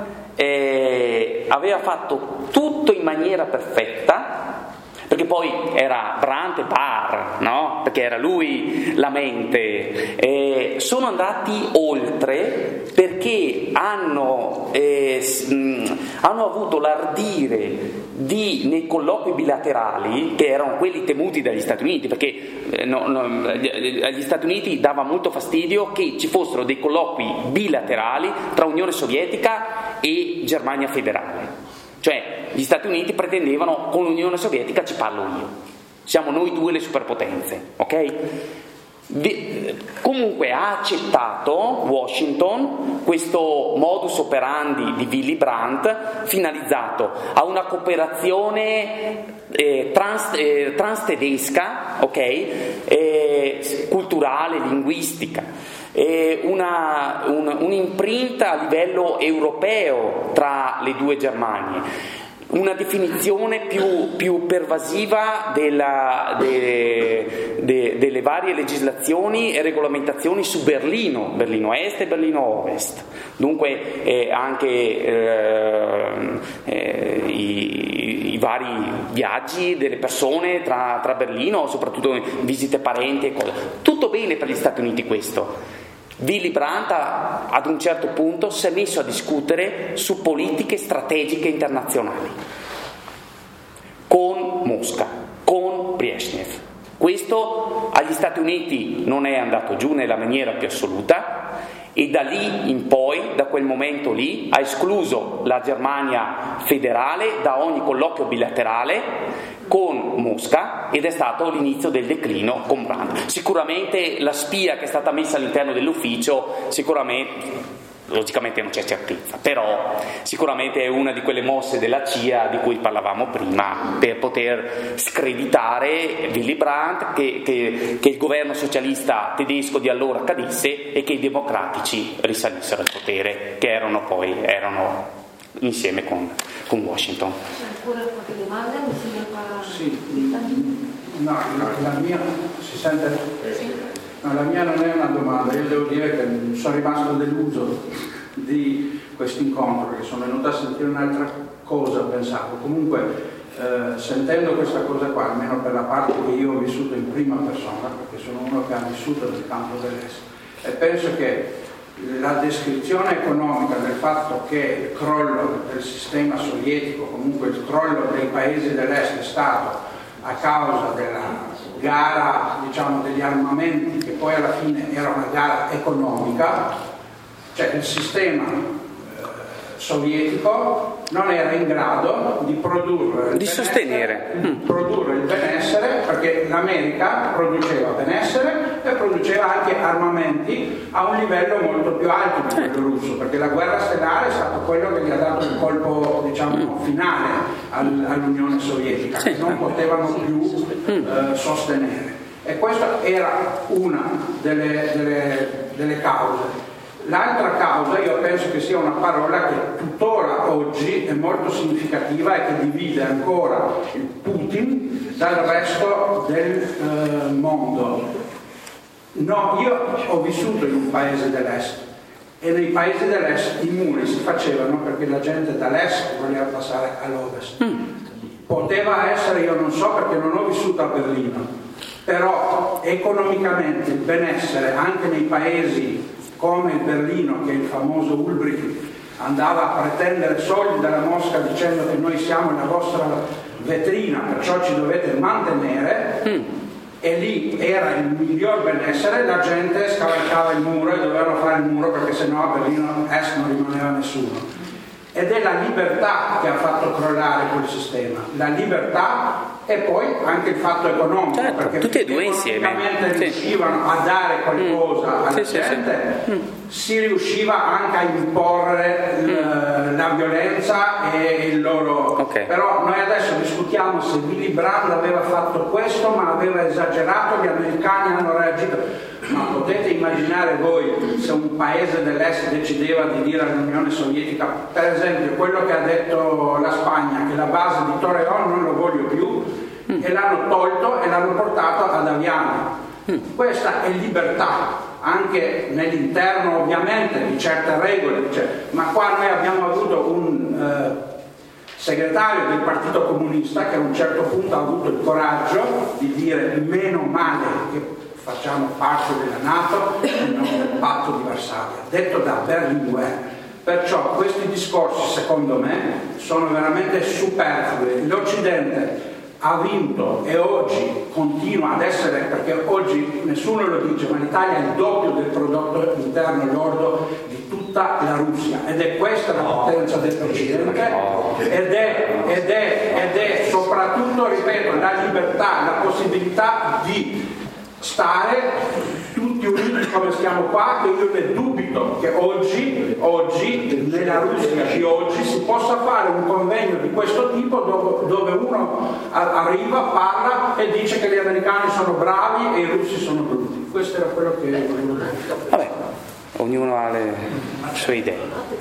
aveva fatto tutto in maniera perfetta, perché poi era Brandt e Barr, no? Perché era lui la mente. Sono andati oltre perché hanno avuto l'ardire nei colloqui bilaterali, che erano quelli temuti dagli Stati Uniti, perché agli Stati Uniti dava molto fastidio che ci fossero dei colloqui bilaterali tra Unione Sovietica e Germania federale. Cioè gli Stati Uniti pretendevano: con l'Unione Sovietica ci parlo io, siamo noi 2 le superpotenze, ok? Comunque ha accettato Washington questo modus operandi di Willy Brandt, finalizzato a una cooperazione trans-tedesca, ok? Culturale, linguistica. Un'imprinta a livello europeo tra le 2 Germanie, una definizione più pervasiva delle varie legislazioni e regolamentazioni su Berlino Est e Berlino Ovest. Dunque anche i vari viaggi delle persone tra Berlino, soprattutto visite parenti e cose. Tutto bene per gli Stati Uniti questo. Willy Brandt ad un certo punto si è messo a discutere su politiche strategiche internazionali con Mosca, con Brezhnev. Questo agli Stati Uniti non è andato giù nella maniera più assoluta, e da lì in poi, da quel momento lì, ha escluso la Germania federale da ogni colloquio bilaterale con Mosca, ed è stato l'inizio del declino con Brandt. Sicuramente la spia che è stata messa all'interno dell'ufficio, logicamente non c'è certezza, però sicuramente è una di quelle mosse della CIA di cui parlavamo prima, per poter screditare Willy Brandt, che il governo socialista tedesco di allora cadesse e che i democratici risalissero al potere, che erano insieme con Washington. Ancora qualche domanda? Mi sembra sì, no, la mia si sente? Sì. No, la mia non è una domanda, io devo dire che sono rimasto deluso di questo incontro, perché sono venuto a sentire un'altra cosa, pensavo. Comunque sentendo questa cosa qua, almeno per la parte che io ho vissuto in prima persona, perché sono uno che ha vissuto nel campo dell'Est, e penso che la descrizione economica del fatto che il crollo del sistema sovietico, comunque il crollo dei paesi dell'Est, è stato a causa della gara, diciamo, degli armamenti, che poi alla fine era una gara economica, cioè il sistema sovietico non era in grado di produrre il benessere, perché l'America produceva benessere e produceva anche armamenti a un livello molto più alto di quello russo, perché la guerra stellare è stato quello che gli ha dato il colpo, diciamo, finale all'Unione Sovietica, che non potevano più sostenere. E questa era una delle cause. L'altra causa, io penso che sia una parola che tuttora oggi è molto significativa e che divide ancora il Putin dal resto del mondo. No, io ho vissuto in un paese dell'est e nei paesi dell'est i muri si facevano perché la gente dall'est voleva passare all'ovest. Poteva essere, io non so perché non ho vissuto a Berlino, però economicamente il benessere anche nei paesi come il Berlino, che è il famoso Ulbricht andava a pretendere soldi dalla Mosca dicendo che noi siamo la vostra vetrina, perciò ci dovete mantenere, e lì era il miglior benessere, la gente scavalcava il muro e dovevano fare il muro perché sennò a Berlino Est non rimaneva nessuno. Ed è la libertà che ha fatto crollare quel sistema, la libertà e poi anche il fatto economico, certo, perché tutti e due insieme riuscivano a dare qualcosa alla gente, si riusciva anche a imporre la violenza e il loro... Però noi adesso discutiamo se Willy Brandt aveva fatto questo, ma aveva esagerato, gli americani hanno reagito. Ma potete immaginare voi se un paese dell'est decideva di dire all'Unione Sovietica, per esempio quello che ha detto la Spagna, che la base di Torreón non lo voglio più, e l'hanno tolto e l'hanno portato ad Aviano. Questa è libertà, anche nell'interno ovviamente di certe regole, ma qua noi abbiamo avuto un segretario del Partito Comunista che a un certo punto ha avuto il coraggio di dire meno male che facciamo parte della NATO e non del patto di Varsavia, detto da Berlinguer. Perciò questi discorsi secondo me sono veramente superflui. L'Occidente ha vinto e oggi continua ad essere, perché oggi nessuno lo dice, ma l'Italia è il doppio del prodotto interno lordo di tutta la Russia, ed è questa la potenza dell'Occidente, ed è soprattutto, ripeto, la libertà, la possibilità di stare tutti uniti come stiamo qua, che io ne dubito che oggi nella Russia di oggi si possa fare un convegno di questo tipo dove uno arriva, parla e dice che gli americani sono bravi e i russi sono brutti. Questo era quello che volevo dire. Vabbè, ognuno ha le sue idee.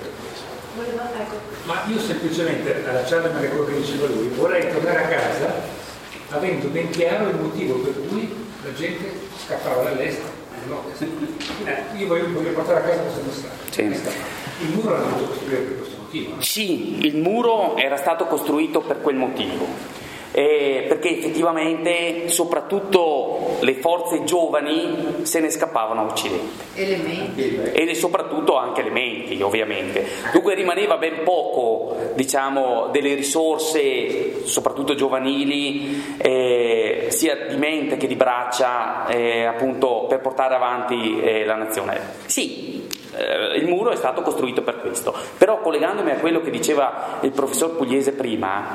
Ma io semplicemente, allacciandomi a quello che diceva lui, vorrei tornare a casa avendo ben chiaro il motivo per cui la gente scappava dall'est. Io voglio portare a casa questo messaggio. Il muro l'hanno dovuto costruire per questo motivo. Sì, il muro era stato costruito per quel motivo, perché effettivamente soprattutto le forze giovani se ne scappavano a Occidente. E soprattutto anche le menti, ovviamente. Dunque rimaneva ben poco, diciamo, delle risorse, soprattutto giovanili, sia di mente che di braccia, appunto, per portare avanti la nazione. Sì, il muro è stato costruito per questo, però collegandomi a quello che diceva il professor Pugliese prima,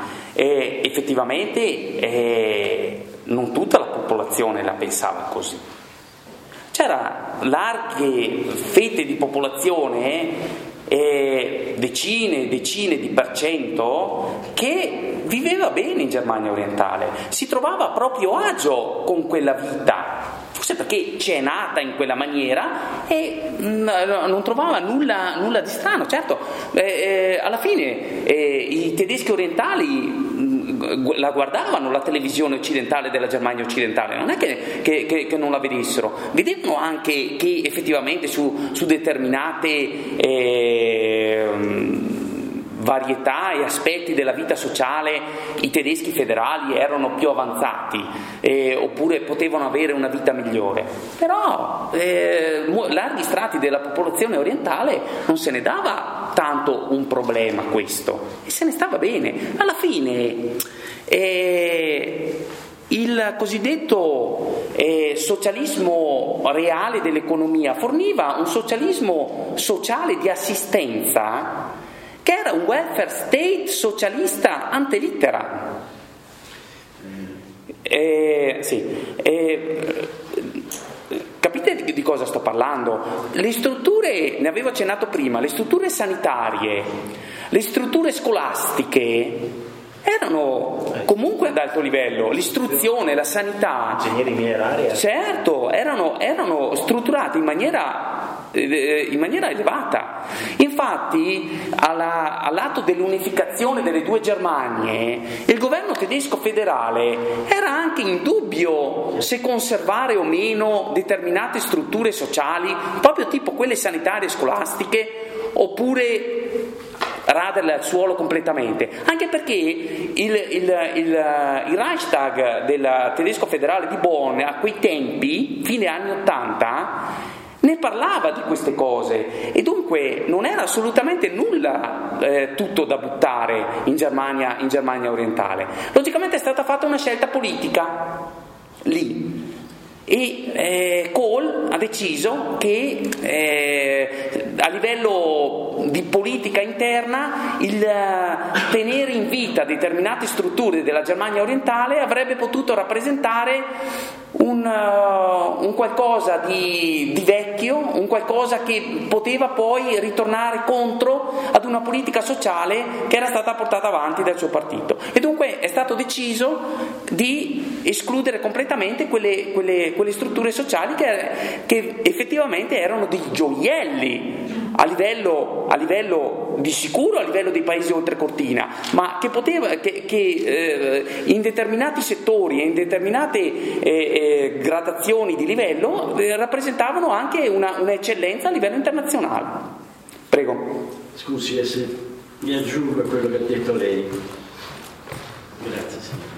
effettivamente non tutta la popolazione la pensava così. C'era larghe fette di popolazione, decine e decine di % che viveva bene in Germania orientale, si trovava a proprio agio con quella vita, forse perché c'è nata in quella maniera e non trovava nulla di strano. Certo, alla fine i tedeschi orientali la guardavano la televisione occidentale della Germania occidentale, non è che non la vedessero, vedevano anche che effettivamente su determinate varietà e aspetti della vita sociale i tedeschi federali erano più avanzati, oppure potevano avere una vita migliore, però larghi strati della popolazione orientale non se ne dava tanto un problema questo, e se ne stava bene. Alla fine il cosiddetto socialismo reale dell'economia forniva un socialismo sociale di assistenza che era un welfare state socialista ante litteram. Capite di cosa sto parlando? Le strutture, ne avevo accennato prima, le strutture sanitarie, le strutture scolastiche erano comunque ad alto livello, l'istruzione, la sanità, ingegneri minerari, certo, erano strutturate in maniera elevata. Infatti all'atto dell'unificazione delle due Germanie il governo tedesco federale era anche in dubbio se conservare o meno determinate strutture sociali, proprio tipo quelle sanitarie e scolastiche, oppure raderle al suolo completamente, anche perché il Reichstag del tedesco federale di Bonn a quei tempi, fine anni 80, ne parlava di queste cose, e dunque non era assolutamente nulla tutto da buttare in Germania orientale. Logicamente è stata fatta una scelta politica lì, e Kohl ha deciso che a livello di politica interna il tenere in vita determinate strutture della Germania orientale avrebbe potuto rappresentare un qualcosa di vecchio, un qualcosa che poteva poi ritornare contro ad una politica sociale che era stata portata avanti dal suo partito, e dunque è stato deciso di escludere completamente quelle strutture sociali che effettivamente erano dei gioielli a livello di sicuro, a livello dei paesi oltrecortina, ma che in determinati settori e in determinate gradazioni di livello rappresentavano anche un'eccellenza a livello internazionale. Prego. Scusi, se mi aggiungo a quello che ha detto lei. Grazie, signore.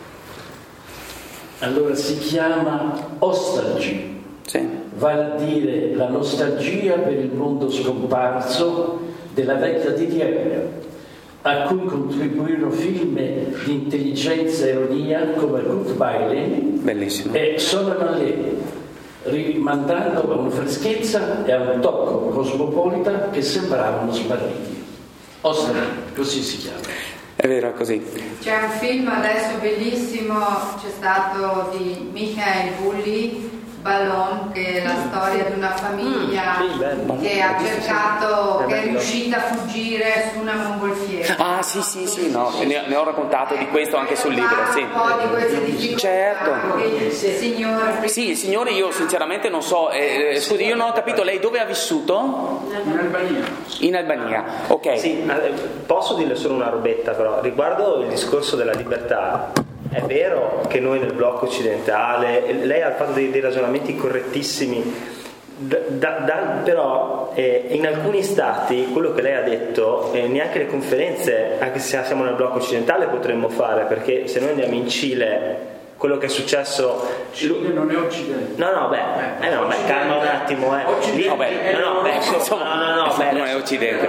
Allora si chiama Ostalgie. Sì. Vale a dire la nostalgia per il mondo scomparso della vecchia DDR, a cui contribuirono film di intelligenza e ironia come Goodbye Lenin e Solomon Lenin, rimandando a una freschezza e a un tocco cosmopolita che sembravano smarriti. Ostalgie, così si chiama. È vero, è così. C'è un film adesso bellissimo, c'è stato di Michael Bulli, Ballon, che è la storia di una famiglia che ha cercato, che è riuscita a fuggire su una mongolfiera. Ah sì, no, ne ho raccontato di questo anche sul libro, sì. Un po' di queste difficoltà. Certo. Il signore io sinceramente non so, scusi, io non ho capito, lei dove ha vissuto? In Albania, ok. Sì, posso dirle solo una robetta però, riguardo il discorso della libertà. È vero che noi nel blocco occidentale, lei ha fatto dei ragionamenti correttissimi, però in alcuni stati quello che lei ha detto neanche le conferenze, anche se siamo nel blocco occidentale, potremmo fare, perché se noi andiamo in Cile, quello che è successo. Cile non è occidente. No, calma un attimo, non è occidente.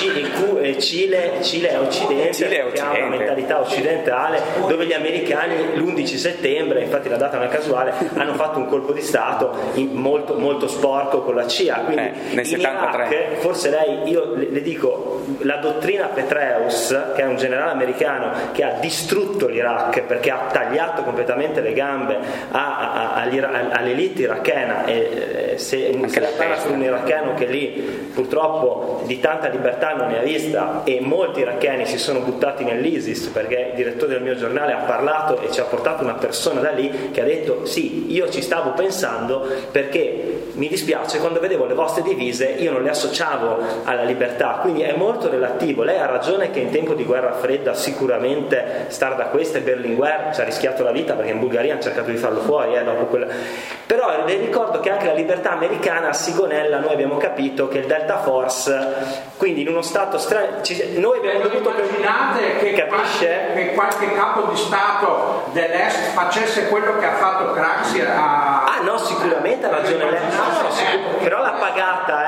Cile è occidente, che ha una mentalità occidentale, dove gli americani l'11 settembre, infatti la data non è casuale, hanno fatto un colpo di stato molto, molto sporco con la CIA, quindi nel 73. Iraq, forse io le dico, la dottrina Petraeus, che è un generale americano che ha distrutto l'Iraq perché ha tagliato completamente le gambe all'elite irachena, e se parla su un iracheno che lì purtroppo di tanta libertà non ne ha vista, e molti iracheni si sono buttati nell'ISIS, perché il direttore del mio giornale ha parlato e ci ha portato una persona da lì che ha detto sì, io ci stavo pensando, perché mi dispiace, quando vedevo le vostre divise io non le associavo alla libertà. Quindi è molto relativo. Lei ha ragione che in tempo di guerra fredda sicuramente star da queste, Berlinguer ci ha rischiato la vita, perché in Bulgaria hanno cercato di farlo fuori dopo quella. Però le ricordo che anche la libertà americana a Sigonella noi abbiamo capito che il Delta Force, quindi in uno stato strano, noi abbiamo dovuto che qualche capo di stato dell'est facesse quello che ha fatto Craxi no, sicuramente ha ragione lei, però l'ha pagata,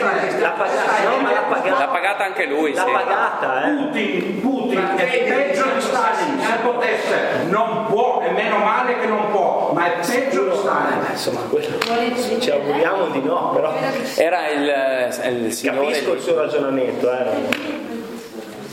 l'ha pagata anche lui, l'ha pagata, Putin è peggio di Stalin, se potesse, non può, è meno male che non può, ma è peggio di Stalin. Insomma, ci auguriamo di no, però era il signore. Capisco il suo ragionamento,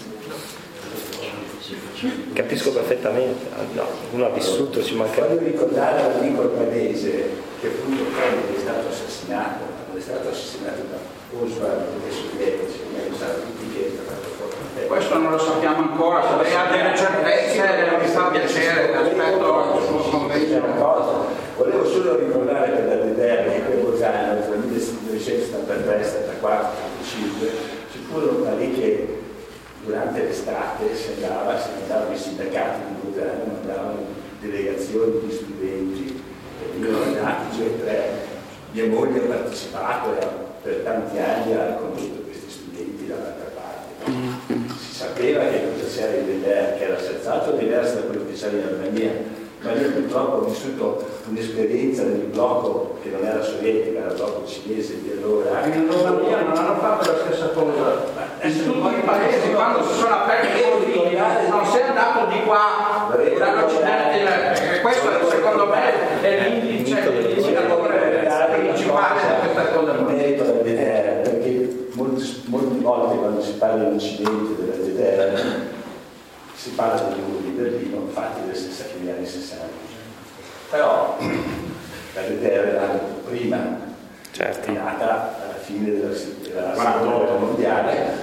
capisco perfettamente, no, uno ha vissuto, ci manca. Voglio ricordare all'amico albanese che appunto quando è stato assassinato da Oswald e sovietici, come sanno tutti che è stato questo non lo sappiamo ancora, se lei ha delle certezze mi fa piacere, aspetto il suo commento. Volevo solo ricordare per la DDR che quel Bolzano tra il 1973, 74, 75 ci furono parecchie, durante l'estate si andavano i sindacati di Bolzano, mandavano delegazioni di studenti, io ero nati, cioè tre, mia moglie ha partecipato e per tanti anni ha condotto questi studenti dall'altra parte. Si sapeva che cosa c'era in DDR, che era senz'altro diversa da quello che c'era in Albania, ma io purtroppo ho vissuto un'esperienza del blocco che non era sovietica, era il blocco cinese di allora. In Romania non hanno fatto la stessa cosa. In tutti i paesi quando si sono aperti i conflitti non si è andato di qua dall'Occidente, questo secondo me è l'indice principale di questa cosa. In merito alla DDR, perché molte volte quando si parla dell'Occidente, della DDR, si parla dei muri di Berlino fatti negli anni 60. Però la DDR era prima, certo, nata alla fine della seconda guerra mondiale,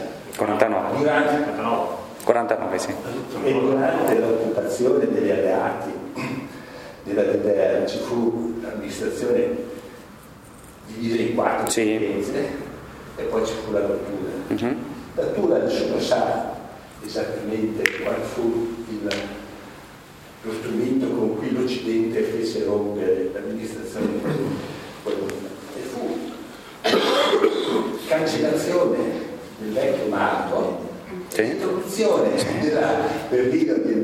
49 sì. E durante l'occupazione degli alleati della DDR ci fu l'amministrazione divisa in 4 presidenze e poi ci fu la Datura. Datura nessuno sa esattamente qual fu lo strumento con cui l'Occidente fece rompere l'amministrazione e fu cancellazione del vecchio marco, l'introduzione della Berlino del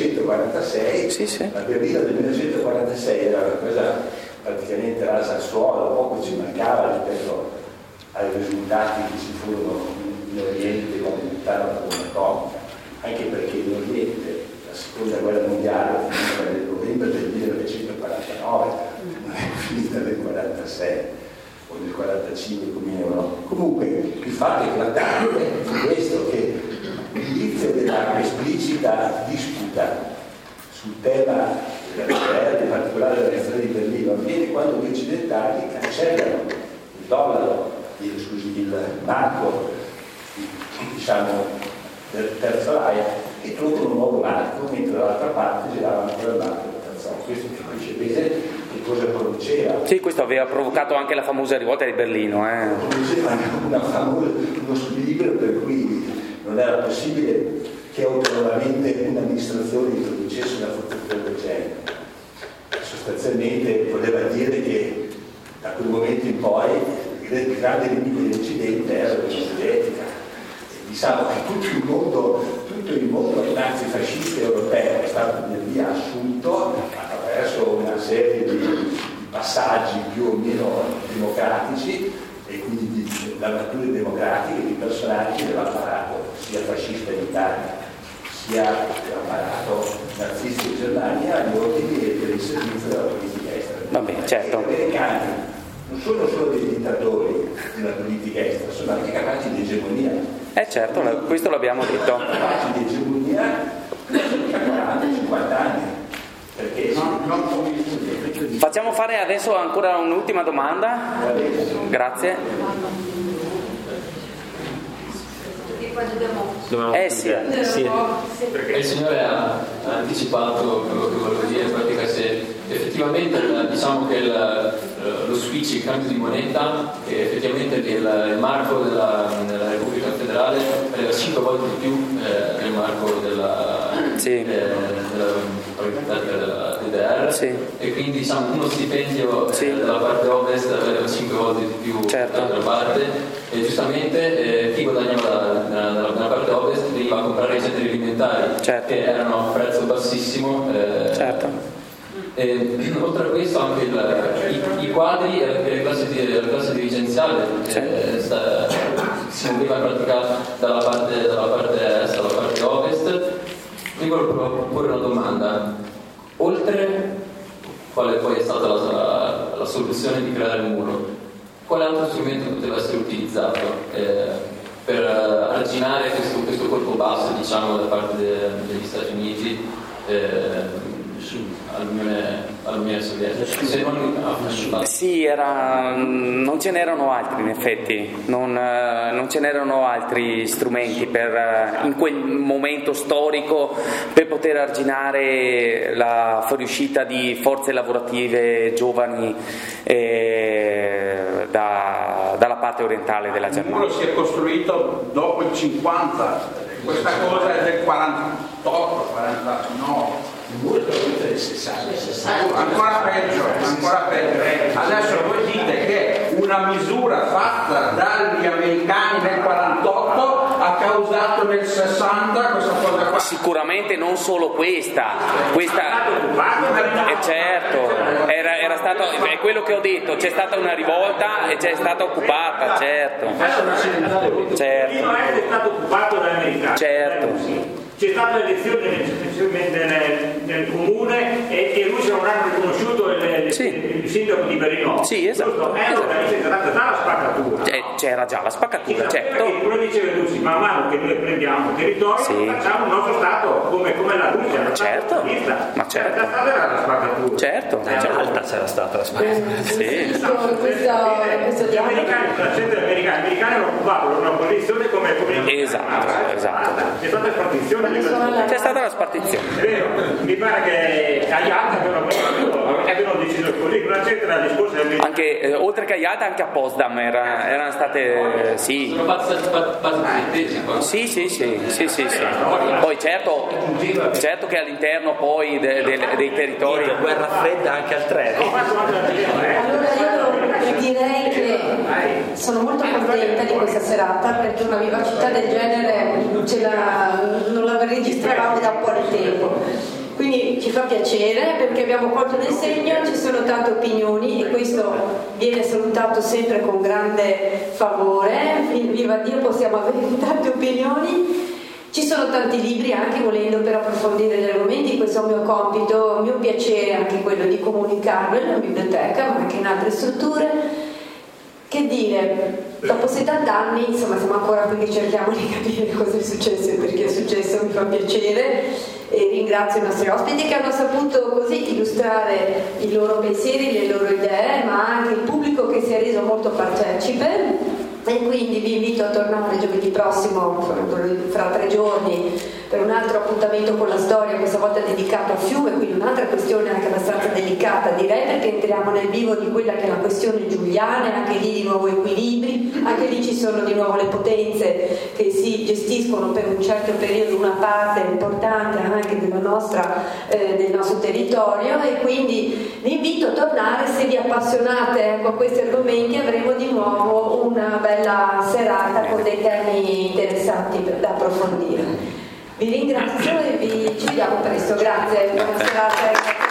1946. La Berlino del 1946 era una cosa praticamente rasa al suolo, poco ci mancava rispetto ai risultati che ci furono in Oriente quando buttarono la bomba atomica, anche perché in Oriente la seconda guerra mondiale è finita nel novembre del 1949, non è finita nel 1946 o nel 1945 come in Europa. Comunque il fatto eclatante fu questo, che l'inizio della esplicita disputa sul tema della guerra, in particolare della reazione di Berlino, avviene quando gli occidentali cancellano il dollaro, il marco, diciamo, del Terzo Reich, e trovano un nuovo marco, mentre dall'altra parte giravano ancora il marco del Terzo Reich. Questo ci capisce bene che cosa produceva. Sì, questo aveva provocato anche la famosa rivolta di Berlino. Produceva uno squilibrio per cui non era possibile che autonomamente un'amministrazione introducesse una forzatura del genere. Sostanzialmente voleva dire che da quel momento in poi il grande nemico dell'Occidente era l'Unione Sovietica. Diciamo che tutto il mondo nazifascista europeo è stato via assunto attraverso una serie di passaggi più o meno democratici e quindi di lavature democratiche di personaggi dell'apparato sia fascista in Italia sia dell'apparato nazista in Germania agli ordini e per il servizio della politica estera. Vabbè, certo. Gli americani non sono solo dei dittatori della politica estera, sono anche capaci di egemonia. Certo, questo l'abbiamo detto. Capaci di egemonia per 40-50 anni. Perché facciamo fare adesso ancora un'ultima domanda. Grazie. Sì. Perché il Signore ha anticipato quello che volevo dire, in pratica se effettivamente diciamo che lo switch, il cambio di moneta, che effettivamente il marco della Repubblica Federale è 5 volte di più del marco della DDR, e quindi diciamo uno stipendio dalla parte ovest aveva 5 volte di più dalla parte, e giustamente chi guadagnava nella parte ovest veniva a comprare i generi alimentari che erano a prezzo bassissimo. E, oltre a questo anche i quadri e la classe dirigenziale si muoveva in pratica dalla parte est alla parte ovest. Io volevo porre una domanda: oltre quale poi è stata la soluzione di creare il muro, quale altro strumento poteva essere utilizzato per arginare questo colpo basso, diciamo, da parte degli Stati Uniti all'Unione Sovietica. Sì, non ce n'erano altri in effetti, non ce n'erano altri strumenti in quel momento storico per poter arginare la fuoriuscita di forze lavorative giovani dalla parte orientale della Germania. Il muro si è costruito dopo il 50, questa cosa è del 48, 49. Il muro è costruito nel 60. Ancora peggio. Adesso voi dite che una misura fatta dagli americani nel 48 ha causato nel 60 questa cosa qua. Sicuramente non solo questa certo, era stato, è quello che ho detto, c'è stata una rivolta e c'è stata occupata, certo. Il Trentino Est è stato occupato dagli americani. Certo. C'è stata l'elezione nel comune e lui se non hanno riconosciuto il sindaco di Berlino. Sì, esatto. Allora c'è stata già la spaccatura. C'era già la spaccatura, certo. Perché quello diceva Russi, man mano che noi prendiamo territorio, facciamo il nostro Stato come la Russia, la certo. Ma certo. La stata era la spaccatura. Certo. Alta c'era stata la spaccatura. Sì. Gli americani, la gente degli americani hanno occupato una posizione come esatto. C'è stata la spartizione. C'è stata la spartizione. È vero, mi pare che a Yalta abbiano deciso così, non c'entra il discorso anche oltre che a Yalta anche a Potsdam erano state sono passati sì. Poi certo che all'interno poi dei territori guerra fredda anche al treno. Allora io direi che sono molto contenta di questa serata perché una vivacità del genere non la registravamo da un po' di tempo, quindi ci fa piacere perché abbiamo colto nel segno, ci sono tante opinioni e questo viene salutato sempre con grande favore, viva Dio possiamo avere tante opinioni. Ci sono tanti libri anche volendo per approfondire gli argomenti, questo è un mio compito, un mio piacere anche quello di comunicarlo nella biblioteca ma anche in altre strutture. Che dire, dopo 70 anni insomma siamo ancora qui che cerchiamo di capire cosa è successo e perché è successo, mi fa piacere e ringrazio i nostri ospiti che hanno saputo così illustrare i loro pensieri, le loro idee, ma anche il pubblico che si è reso molto partecipe. E quindi vi invito a tornare giovedì prossimo, fra 3 giorni, per un altro appuntamento con la storia, questa volta dedicato a Fiume, quindi un'altra questione anche abbastanza delicata direi, perché entriamo nel vivo di quella che è la questione giuliana, anche lì di nuovo equilibri, anche lì ci sono di nuovo le potenze che si gestiscono per un certo periodo una parte importante anche del nostro territorio e quindi vi invito a tornare se vi appassionate a questi argomenti, avremo di nuovo una bella serata con dei temi interessanti da approfondire. Vi ringrazio e ci vediamo presto, grazie, buona serata.